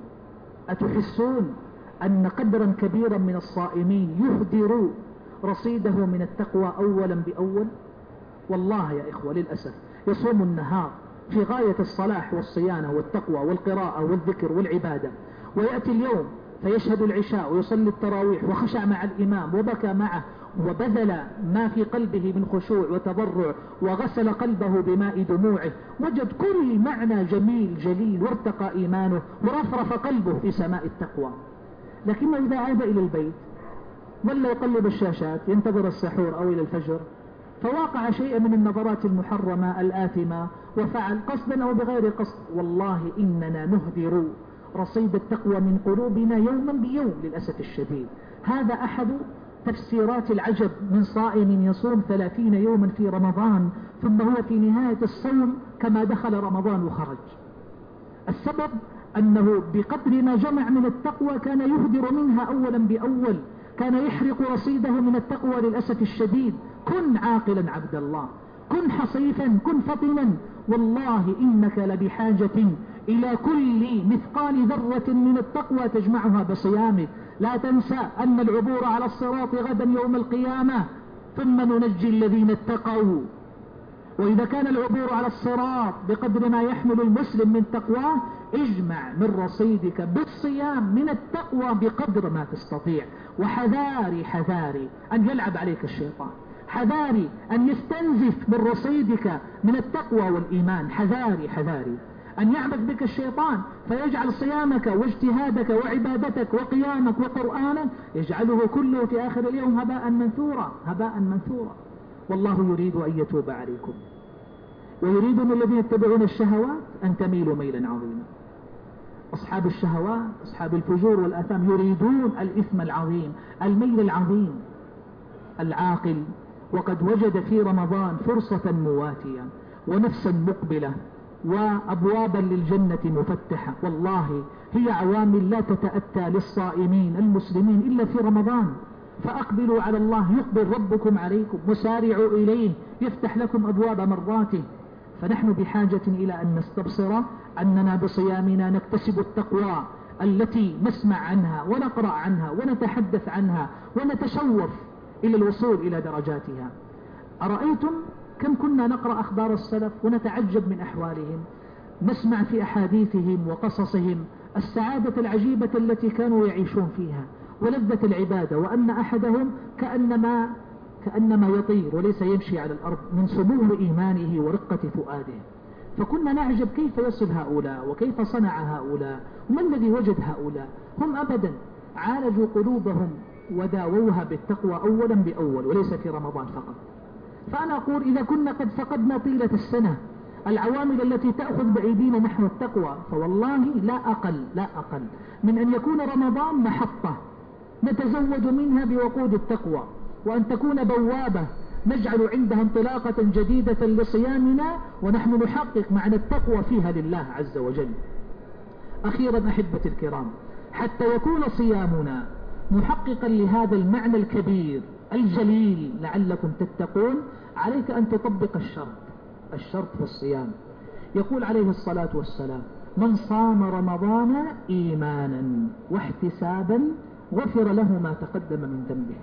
أتحسون أن قدرا كبيرا من الصائمين يهدر رصيده من التقوى أولا بأول؟ والله يا إخوة للأسف يصوم النهار في غاية الصلاح والصيانة والتقوى والقراءة والذكر والعبادة، ويأتي اليوم فيشهد العشاء ويصلي التراويح وخشع مع الإمام وبكى معه وبذل ما في قلبه من خشوع وتضرع وغسل قلبه بماء دموعه، وجد كل معنى جميل جليل وارتقى إيمانه ورفرف قلبه في سماء التقوى. لكنه إذا عاد إلى البيت ظل يقلب الشاشات ينتظر السحور أو إلى الفجر، فواقع شيئا من النظرات المحرمة الآثمة وفعل قصدا أو بغير قصد. والله إننا نهدر رصيد التقوى من قلوبنا يوما بيوم للأسف الشديد. هذا أحد تفسيرات العجب من صائم يصوم 30 يوما في رمضان ثم هو في نهاية الصوم كما دخل رمضان وخرج. السبب أنه بقدر ما جمع من التقوى كان يهدر منها أولا بأول، كان يحرق رصيده من التقوى للأسف الشديد. كن عاقلا عبد الله، كن حصيفا، كن فطنا، والله إنك لبحاجة إلى كل مثقال ذرة من التقوى تجمعها بصيامك. لا تنسى أن العبور على الصراط غدا يوم القيامة ثم ننجي الذين اتقوا. وإذا كان العبور على الصراط بقدر ما يحمل المسلم من تقواه، اجمع من رصيدك بالصيام من التقوى بقدر ما تستطيع. وحذاري حذاري أن يلعب عليك الشيطان، حذاري أن يستنزف من رصيدك من التقوى والإيمان، حذاري حذاري أن يعبث بك الشيطان فيجعل صيامك واجتهادك وعبادتك وقيامك وقرآنك يجعله كله في آخر اليوم هباء منثورا، هباء منثورا. والله يريد أن يتوب عليكم، ويريد من الذين يتبعون الشهوات أن تميلوا ميلا عظيما. أصحاب الشهوات، أصحاب الفجور والآثام يريدون الإثم العظيم، الميل العظيم. العاقل وقد وجد في رمضان فرصة مواتية ونفسا مقبلة وأبوابا للجنة مفتحة، والله هي عوامل لا تتأتى للصائمين المسلمين إلا في رمضان. فأقبلوا على الله يقبل ربكم عليكم، مسارعوا إليه يفتح لكم أبواب مرضاته. فنحن بحاجة إلى أن نستبصر أننا بصيامنا نكتسب التقوى التي نسمع عنها ونقرأ عنها ونتحدث عنها ونتشوف إلى الوصول إلى درجاتها. أرأيتم كم كنا نقرأ أخبار السلف ونتعجب من أحوالهم، نسمع في أحاديثهم وقصصهم السعادة العجيبة التي كانوا يعيشون فيها ولذة العبادة، وأن أحدهم كأنما يطير وليس يمشي على الأرض من سمو إيمانه ورقة فؤاده. فكنا نعجب كيف يصل هؤلاء وكيف صنع هؤلاء وما الذي وجد هؤلاء. هم أبدا عالجوا قلوبهم وداووها بالتقوى أولا بأول وليس في رمضان فقط. فأنا أقول إذا كنا قد فقدنا طيلة السنة العوامل التي تأخذ بأيدينا نحو التقوى، فوالله لا أقل من أن يكون رمضان محطة نتزود منها بوقود التقوى، وأن تكون بوابة نجعل عندها انطلاقة جديدة لصيامنا ونحن نحقق معنى التقوى فيها لله عز وجل. أخيرا أحبتي الكرام، حتى يكون صيامنا محققا لهذا المعنى الكبير الجليل لعلكم تتقون، عليك أن تطبق الشرط في الصيام. يقول عليه الصلاة والسلام: من صام رمضان إيمانا واحتسابا غفر له ما تقدم من ذنبه.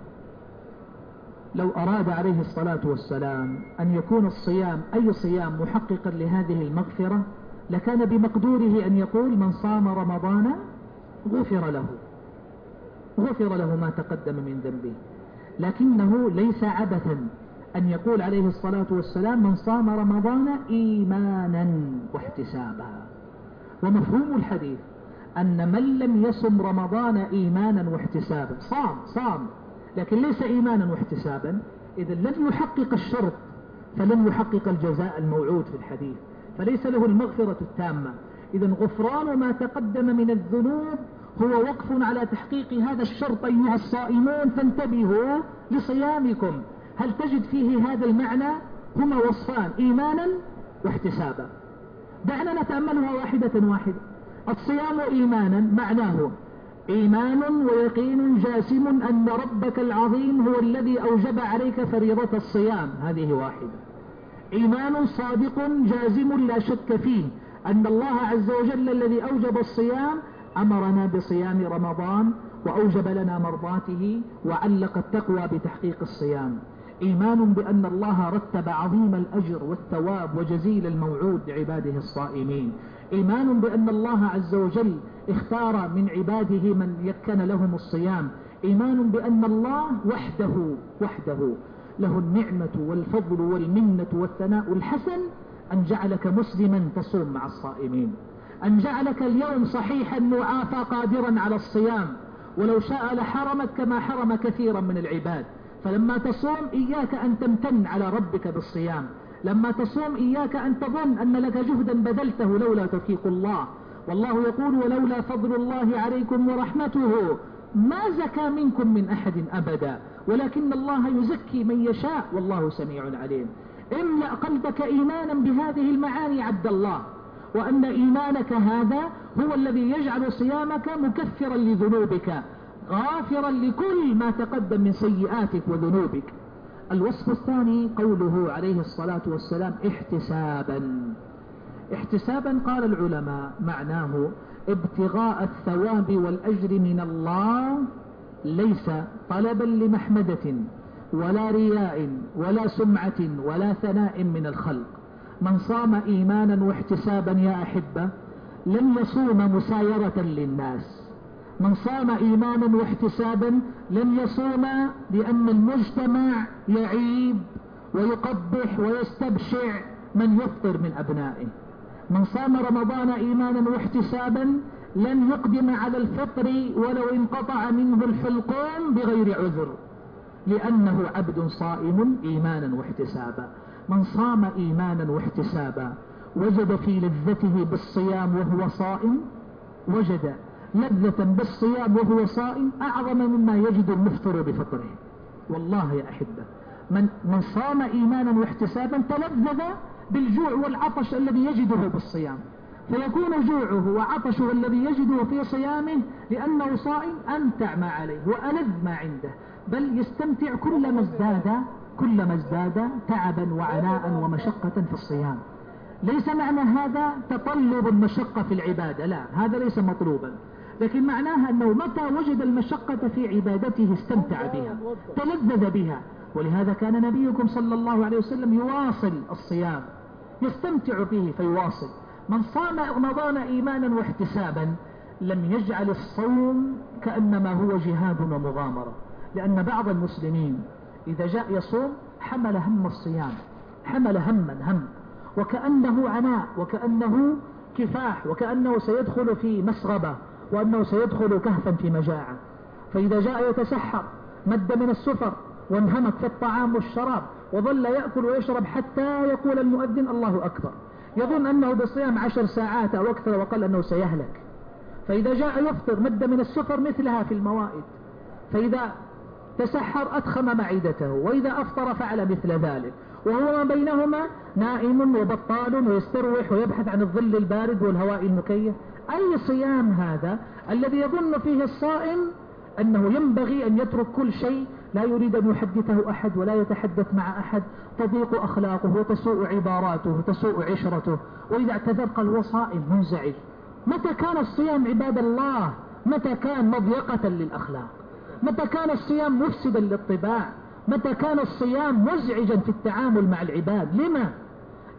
لو أراد عليه الصلاة والسلام أن يكون الصيام أي صيام محققا لهذه المغفرة لكان بمقدوره أن يقول من صام رمضان غفر له ما تقدم من ذنبه. لكنه ليس عبثا أن يقول عليه الصلاة والسلام من صام رمضان إيمانا واحتسابا. ومفهوم الحديث أن من لم يصم رمضان إيمانا واحتسابا صام لكن ليس إيمانا واحتسابا، إذا لم يحقق الشرط فلن يحقق الجزاء الموعود في الحديث، فليس له المغفرة التامة. إذا غفران ما تقدم من الذنوب هو وقف على تحقيق هذا الشرط أيها الصائمون، فانتبهوا لصيامكم. هل تجد فيه هذا المعنى؟ هما وصفان، إيمانا واحتسابا. دعنا نتأملها واحدة. الصيام إيمانا معناه إيمان ويقين جاسم أن ربك العظيم هو الذي أوجب عليك فريضة الصيام، هذه واحدة. إيمان صادق جازم لا شك فيه أن الله عز وجل الذي أوجب الصيام أمرنا بصيام رمضان وأوجب لنا مرضاته وعلق التقوى بتحقيق الصيام. إيمان بأن الله رتب عظيم الأجر والثواب وجزيل الموعود لعباده الصائمين. إيمان بأن الله عز وجل اختار من عباده من يكن لهم الصيام. إيمان بأن الله وحده له النعمة والفضل والمنة والثناء الحسن أن جعلك مسلما تصوم مع الصائمين، أن جعلك اليوم صحيحا معافى قادرا على الصيام، ولو شاء لحرمك كما حرم كثيرا من العباد. فلما تصوم إياك أن تمتن على ربك بالصيام، لما تصوم إياك أن تظن أن لك جهدا بذلته لولا توفيق الله. والله يقول ولولا فضل الله عليكم ورحمته ما زكى منكم من أحد أبدا ولكن الله يزكي من يشاء والله سميع عليم. املأ قلبك إيمانا بهذه المعاني عبد الله، وأن إيمانك هذا هو الذي يجعل صيامك مكفرا لذنوبك غافرا لكل ما تقدم من سيئاتك وذنوبك. الوصف الثاني قوله عليه الصلاة والسلام احتسابا قال العلماء معناه ابتغاء الثواب والأجر من الله، ليس طلبا لمحمدة ولا رياء ولا سمعة ولا ثناء من الخلق. من صام إيمانا واحتسابا يا أحبة لن يصوم مسايرة للناس. من صام إيمانا واحتسابا لن يصوم لأن المجتمع يعيب ويقبح ويستبشع من يفطر من أبنائه. من صام رمضان إيمانا واحتسابا لن يقدم على الفطر ولو انقطع منه الحلقوم بغير عذر، لأنه عبد صائم إيمانا واحتسابا. من صام إيمانا واحتسابا وجد في لذته بالصيام وهو صائم، وجد لذة بالصيام وهو صائم أعظم مما يجد المفطر بفطره. والله يا أحبة من صام إيمانا واحتسابا تلذذ بالجوع والعطش الذي يجده بالصيام، فيكون جوعه وعطشه الذي يجده في صيامه لأنه صائم أمتع ما عليه وألذ ما عنده، بل يستمتع كلما ازداد تعبا وعناء ومشقة في الصيام. ليس معنى هذا تطلب المشقة في العبادة، لا، هذا ليس مطلوبا، لكن معناها أنه متى وجد المشقة في عبادته استمتع بها تلذذ بها. ولهذا كان نبيكم صلى الله عليه وسلم يواصل الصيام يستمتع به فيواصل. من صام رمضان إيمانا واحتسابا لم يجعل الصوم كأنما هو جهاد ومغامرة، لأن بعض المسلمين إذا جاء يصوم حمل هم الصيام، حمل هم وكأنه عناء وكأنه كفاح وكأنه سيدخل في مسغبة وأنه سيدخل كهفا في مجاعة. فإذا جاء يتسحر مد من السفر وانهمك في الطعام والشراب وظل يأكل ويشرب حتى يقول المؤذن الله أكبر، يظن أنه بصيام 10 ساعات أو أكثر وقال أنه سيهلك. فإذا جاء يفطر مد من السفر مثلها في الموائد، فإذا تسحر أدخم معدته، وإذا أفطر فعل مثل ذلك، وهو ما بينهما نائم وبطال ويستروح ويبحث عن الظل البارد والهواء المكيف. أي صيام هذا الذي يظن فيه الصائم أنه ينبغي أن يترك كل شيء، لا يريد أن يحدثه أحد ولا يتحدث مع أحد، تضيق أخلاقه وتسوء عباراته تسوء عشرته، وإذا اعتذر قال هو صائم منزعج. متى كان الصيام عباد الله؟ متى كان مضيقة للأخلاق؟ متى كان الصيام مفسدا للطباع؟ متى كان الصيام مزعجا في التعامل مع العباد؟ لما؟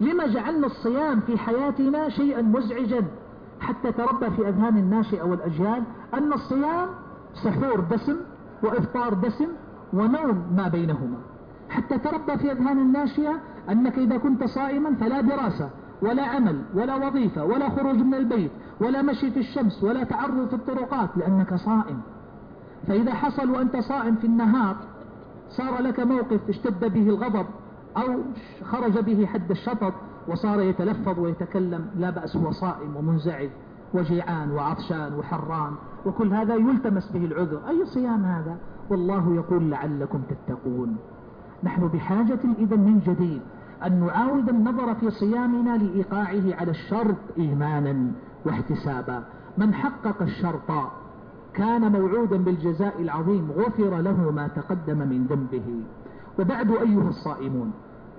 لما جعلنا الصيام في حياتنا شيئا مزعجا حتى تربى في أذهان الناشئة والأجيال أن الصيام سحور دسم وإفطار دسم ونوم ما بينهما، حتى تربى في أذهان الناشئة أنك إذا كنت صائما فلا دراسة ولا عمل ولا وظيفة ولا خروج من البيت ولا مشي في الشمس ولا تعرض في الطرقات لأنك صائم. فإذا حصل وأنت صائم في النهار صار لك موقف اشتد به الغضب أو خرج به حد الشطط وصار يتلفظ ويتكلم، لا بأس، هو صائم ومنزعج وجيعان وعطشان وحران، وكل هذا يلتمس به العذر. أي صيام هذا؟ والله يقول لعلكم تتقون. نحن بحاجة إذن من جديد أن نعاود النظر في صيامنا لإيقاعه على الشرط إيمانا واحتسابا. من حقق الشرط كان موعودا بالجزاء العظيم، غفر له ما تقدم من ذنبه. وبعد أيها الصائمون،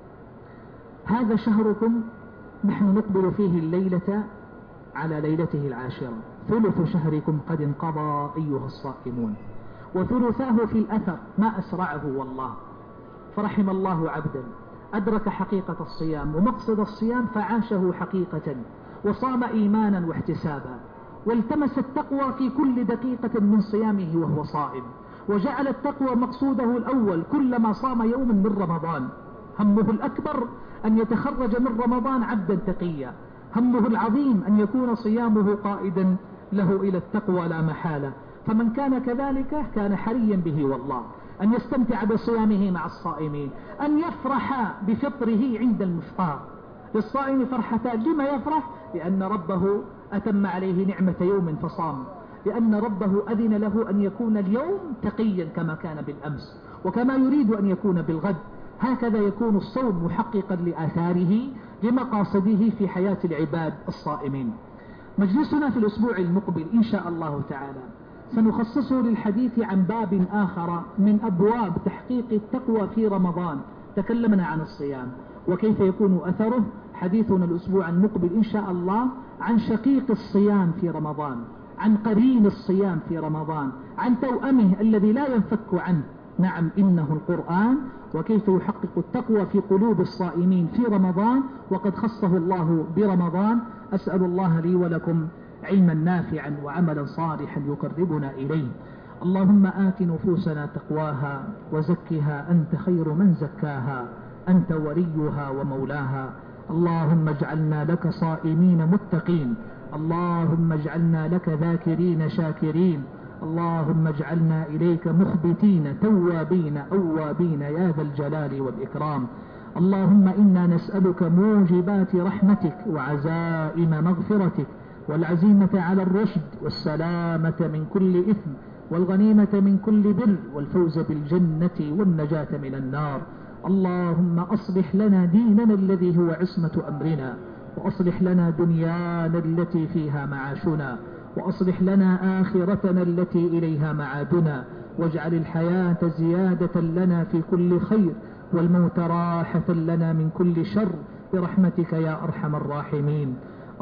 هذا شهركم نحن نقبل فيه الليلة على ليلته العاشرة، ثلث شهركم قد انقضى أيها الصائمون، وثلثاه في الأثر، ما أسرعه والله. فرحم الله عبدا أدرك حقيقة الصيام ومقصد الصيام فعاشه حقيقة وصام إيمانا واحتسابا، والتمس التقوى في كل دقيقة من صيامه وهو صائم، وجعل التقوى مقصوده الأول كلما صام يوم من رمضان. همه الأكبر أن يتخرج من رمضان عبدا تقيا، همه العظيم أن يكون صيامه قائدا له إلى التقوى لا محالة. فمن كان كذلك كان حريا به والله أن يستمتع بصيامه مع الصائمين، أن يفرح بفطره عند المفطار. للصائم فرحتان، لما يفرح؟ لأن ربه أتم عليه نعمة يوم فصام، لأن ربه أذن له أن يكون اليوم تقيا كما كان بالأمس وكما يريد أن يكون بالغد. هكذا يكون الصوم محققا لآثاره لمقاصده في حياة العباد الصائمين. مجلسنا في الأسبوع المقبل إن شاء الله تعالى سنخصصه للحديث عن باب آخر من أبواب تحقيق التقوى في رمضان. تكلمنا عن الصيام وكيف يكون أثره، حديثنا الأسبوع المقبل إن شاء الله عن شقيق الصيام في رمضان، عن قرين الصيام في رمضان، عن توأمه الذي لا ينفك عنه، نعم إنه القرآن، وكيف يحقق التقوى في قلوب الصائمين في رمضان وقد خصه الله برمضان. أسأل الله لي ولكم علما نافعا وعملا صالحا يقربنا إليه. اللهم آت نفوسنا تقواها وزكها أنت خير من زكاها، أنت وليها ومولاها. اللهم اجعلنا لك صائمين متقين، اللهم اجعلنا لك ذاكرين شاكرين، اللهم اجعلنا إليك مخبتين توابين أوابين يا ذا الجلال والإكرام. اللهم إنا نسألك موجبات رحمتك وعزائم مغفرتك والعزيمة على الرشد والسلامة من كل إثم والغنيمة من كل بر والفوز بالجنة والنجاة من النار. اللهم أصلح لنا ديننا الذي هو عصمة أمرنا، وأصلح لنا دنيانا التي فيها معاشنا، وأصلح لنا آخرتنا التي إليها معادنا، واجعل الحياة زيادة لنا في كل خير والموت راحة لنا من كل شر برحمتك يا أرحم الراحمين.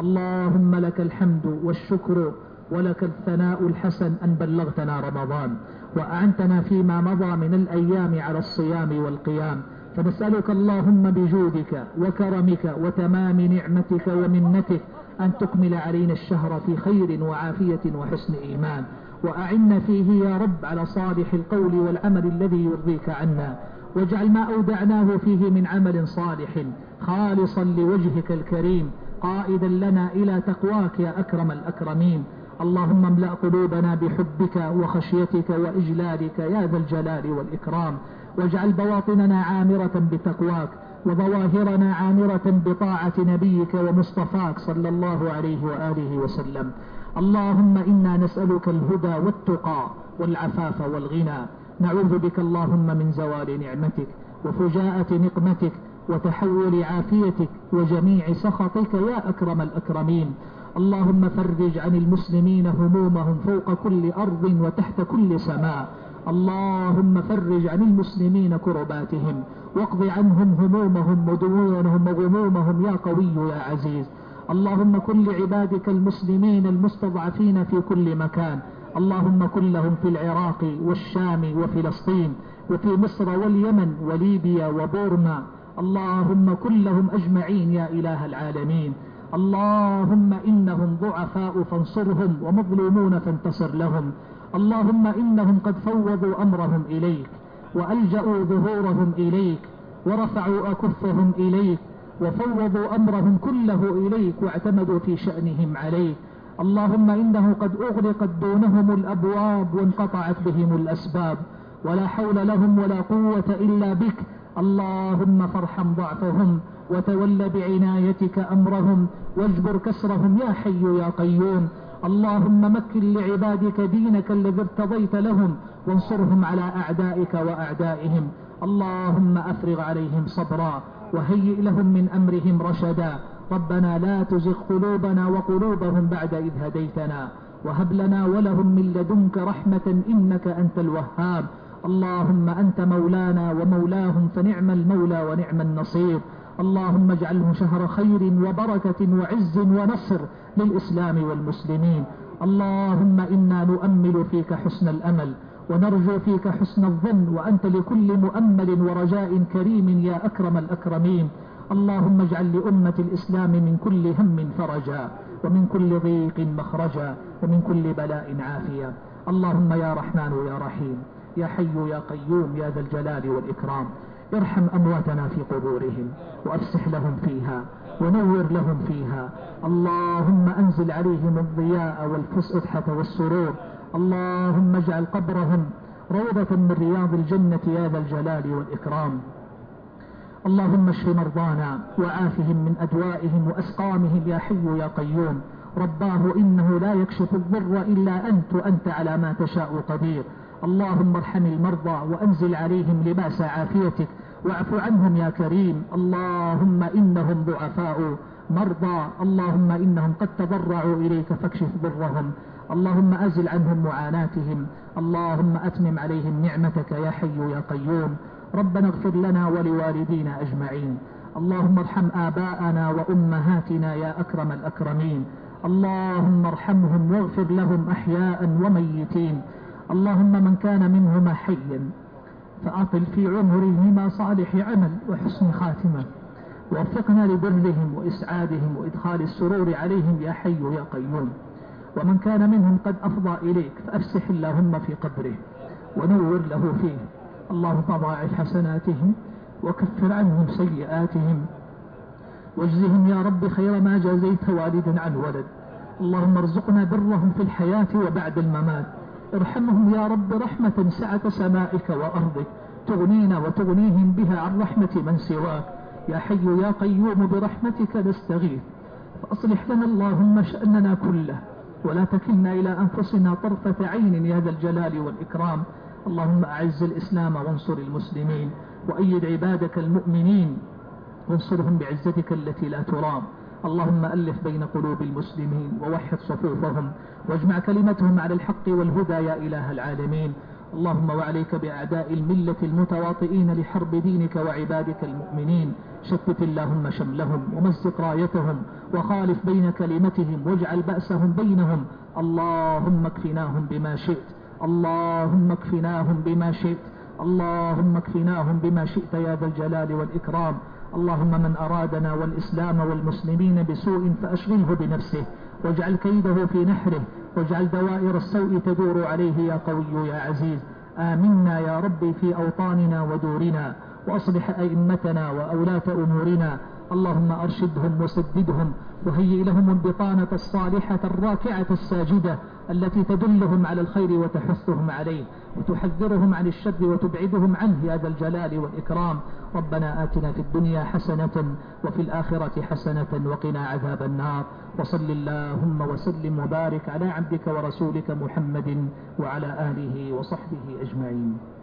اللهم لك الحمد والشكر ولك الثناء الحسن أن بلغتنا رمضان وأعنتنا فيما مضى من الأيام على الصيام والقيام، فنسألك اللهم بجودك وكرمك وتمام نعمتك ومنتك أن تكمل علينا الشهر في خير وعافية وحسن إيمان، وأعنا فيه يا رب على صالح القول والعمل الذي يرضيك عنا، واجعل ما أودعناه فيه من عمل صالح خالصا لوجهك الكريم قائدا لنا إلى تقواك يا أكرم الأكرمين. اللهم املأ قلوبنا بحبك وخشيتك وإجلالك يا ذا الجلال والإكرام، واجعل بواطننا عامرة بتقواك وظواهرنا عامرة بطاعة نبيك ومصطفاك صلى الله عليه وآله وسلم. اللهم إنا نسألك الهدى والتقى والعفاف والغنى، نعوذ بك اللهم من زوال نعمتك وفجاءة نقمتك وتحول عافيتك وجميع سخطك يا أكرم الأكرمين. اللهم فرج عن المسلمين همومهم فوق كل أرض وتحت كل سماء. اللهم فرج عن المسلمين كرباتهم واقض عنهم همومهم وديونهم وغمومهم يا قوي يا عزيز. اللهم كن لعبادك المسلمين المستضعفين في كل مكان، اللهم كن لهم في العراق والشام وفلسطين وفي مصر واليمن وليبيا وبورما. اللهم كن لهم أجمعين يا إله العالمين. اللهم إنهم ضعفاء فانصرهم ومظلومون فانتصر لهم. اللهم إنهم قد فوضوا أمرهم إليك وألجأوا ظهورهم إليك ورفعوا أكفهم إليك وفوضوا أمرهم كله إليك واعتمدوا في شأنهم عليك. اللهم إنه قد أغلقت دونهم الأبواب وانقطعت بهم الأسباب ولا حول لهم ولا قوة إلا بك. اللهم فارحم ضعفهم وتول بعنايتك أمرهم واجبر كسرهم يا حي يا قيوم. اللهم مكن لعبادك دينك الذي ارتضيت لهم وانصرهم على أعدائك وأعدائهم. اللهم أفرغ عليهم صبرا وهيئ لهم من أمرهم رشدا. ربنا لا تزغ قلوبنا وقلوبهم بعد إذ هديتنا وهب لنا ولهم من لدنك رحمة إنك أنت الوهاب. اللهم أنت مولانا ومولاهم فنعم المولى ونعم النصير. اللهم اجعله شهر خير وبركة وعز ونصر للإسلام والمسلمين. اللهم إنا نؤمل فيك حسن الأمل ونرجو فيك حسن الظن وأنت لكل مؤمل ورجاء كريم يا أكرم الأكرمين. اللهم اجعل لأمة الإسلام من كل هم فرجا ومن كل ضيق مخرجا ومن كل بلاء عافية. اللهم يا رحمن يا رحيم يا حي يا قيوم يا ذا الجلال والإكرام ارحم أمواتنا في قبورهم وأفسح لهم فيها ونور لهم فيها. اللهم أنزل عليهم الضياء والفسحة والسرور. اللهم اجعل قبرهم روضة من رياض الجنة يا ذا الجلال والإكرام. اللهم اشف مرضانا وعافهم من أدوائهم وأسقامهم يا حي يا قيوم. رباه إنه لا يكشف الضر إلا أنت وأنت على ما تشاء قدير. اللهم ارحم المرضى وأنزل عليهم لباس عافيتك واعف عنهم يا كريم. اللهم إنهم ضعفاء مرضى. اللهم إنهم قد تضرعوا إليك فاكشف ضرهم. اللهم أزل عنهم معاناتهم. اللهم أتمم عليهم نعمتك يا حي يا قيوم. ربنا اغفر لنا ولوالدينا أجمعين. اللهم ارحم آباءنا وأمهاتنا يا أكرم الأكرمين. اللهم ارحمهم واغفر لهم أحياء وميتين. اللهم من كان منهما حيا فأطل في عمرهما صالح عمل وحسن خاتمة ووفقنا لبرهم وإسعادهم وإدخال السرور عليهم يا حي يا قيوم. ومن كان منهم قد أفضى إليك فأفسح اللهم في قبره ونور له فيه. اللهم ضاعف حسناتهم وكفر عنهم سيئاتهم واجزهم يا رب خير ما جازيت والدا عن ولد. اللهم ارزقنا برهم في الحياة وبعد الممات. ارحمهم يا رب رحمة سعة سمائك وأرضك تغنينا وتغنيهم بها عن رحمة من سواك. يا حي يا قيوم برحمتك نستغيث فأصلح لنا اللهم شأننا كله ولا تكلنا إلى أنفسنا طرفة عين يا ذا الجلال والإكرام. اللهم أعز الإسلام وانصر المسلمين وأيد عبادك المؤمنين وانصرهم بعزتك التي لا ترام. اللهم ألف بين قلوب المسلمين ووحد صفوفهم واجمع كلمتهم على الحق والهدى يا إله العالمين. اللهم وعليك بأعداء الملة المتواطئين لحرب دينك وعبادك المؤمنين. شتت اللهم شملهم ومزق رايتهم وخالف بين كلمتهم واجعل بأسهم بينهم. اللهم اكفناهم بما شئت. اللهم اكفناهم بما شئت. اللهم اكفناهم بما شئت يا ذا الجلال والإكرام. اللهم من أرادنا والإسلام والمسلمين بسوء فأشغله بنفسه واجعل كيده في نحره واجعل دوائر السوء تدور عليه يا قوي يا عزيز. آمنا يا ربي في أوطاننا ودورنا وأصلح أئمتنا وأولاة أمورنا. اللهم أرشدهم وسددهم وهيئ لهم البطانة الصالحة الراكعة الساجدة التي تدلهم على الخير وتحثهم عليه وتحذرهم عن الشر وتبعدهم عنه يا ذا الجلال والإكرام. ربنا آتنا في الدنيا حسنة وفي الآخرة حسنة وقنا عذاب النار. وصل اللهم وسلم وبارك على عبدك ورسولك محمد وعلى آله وصحبه أجمعين.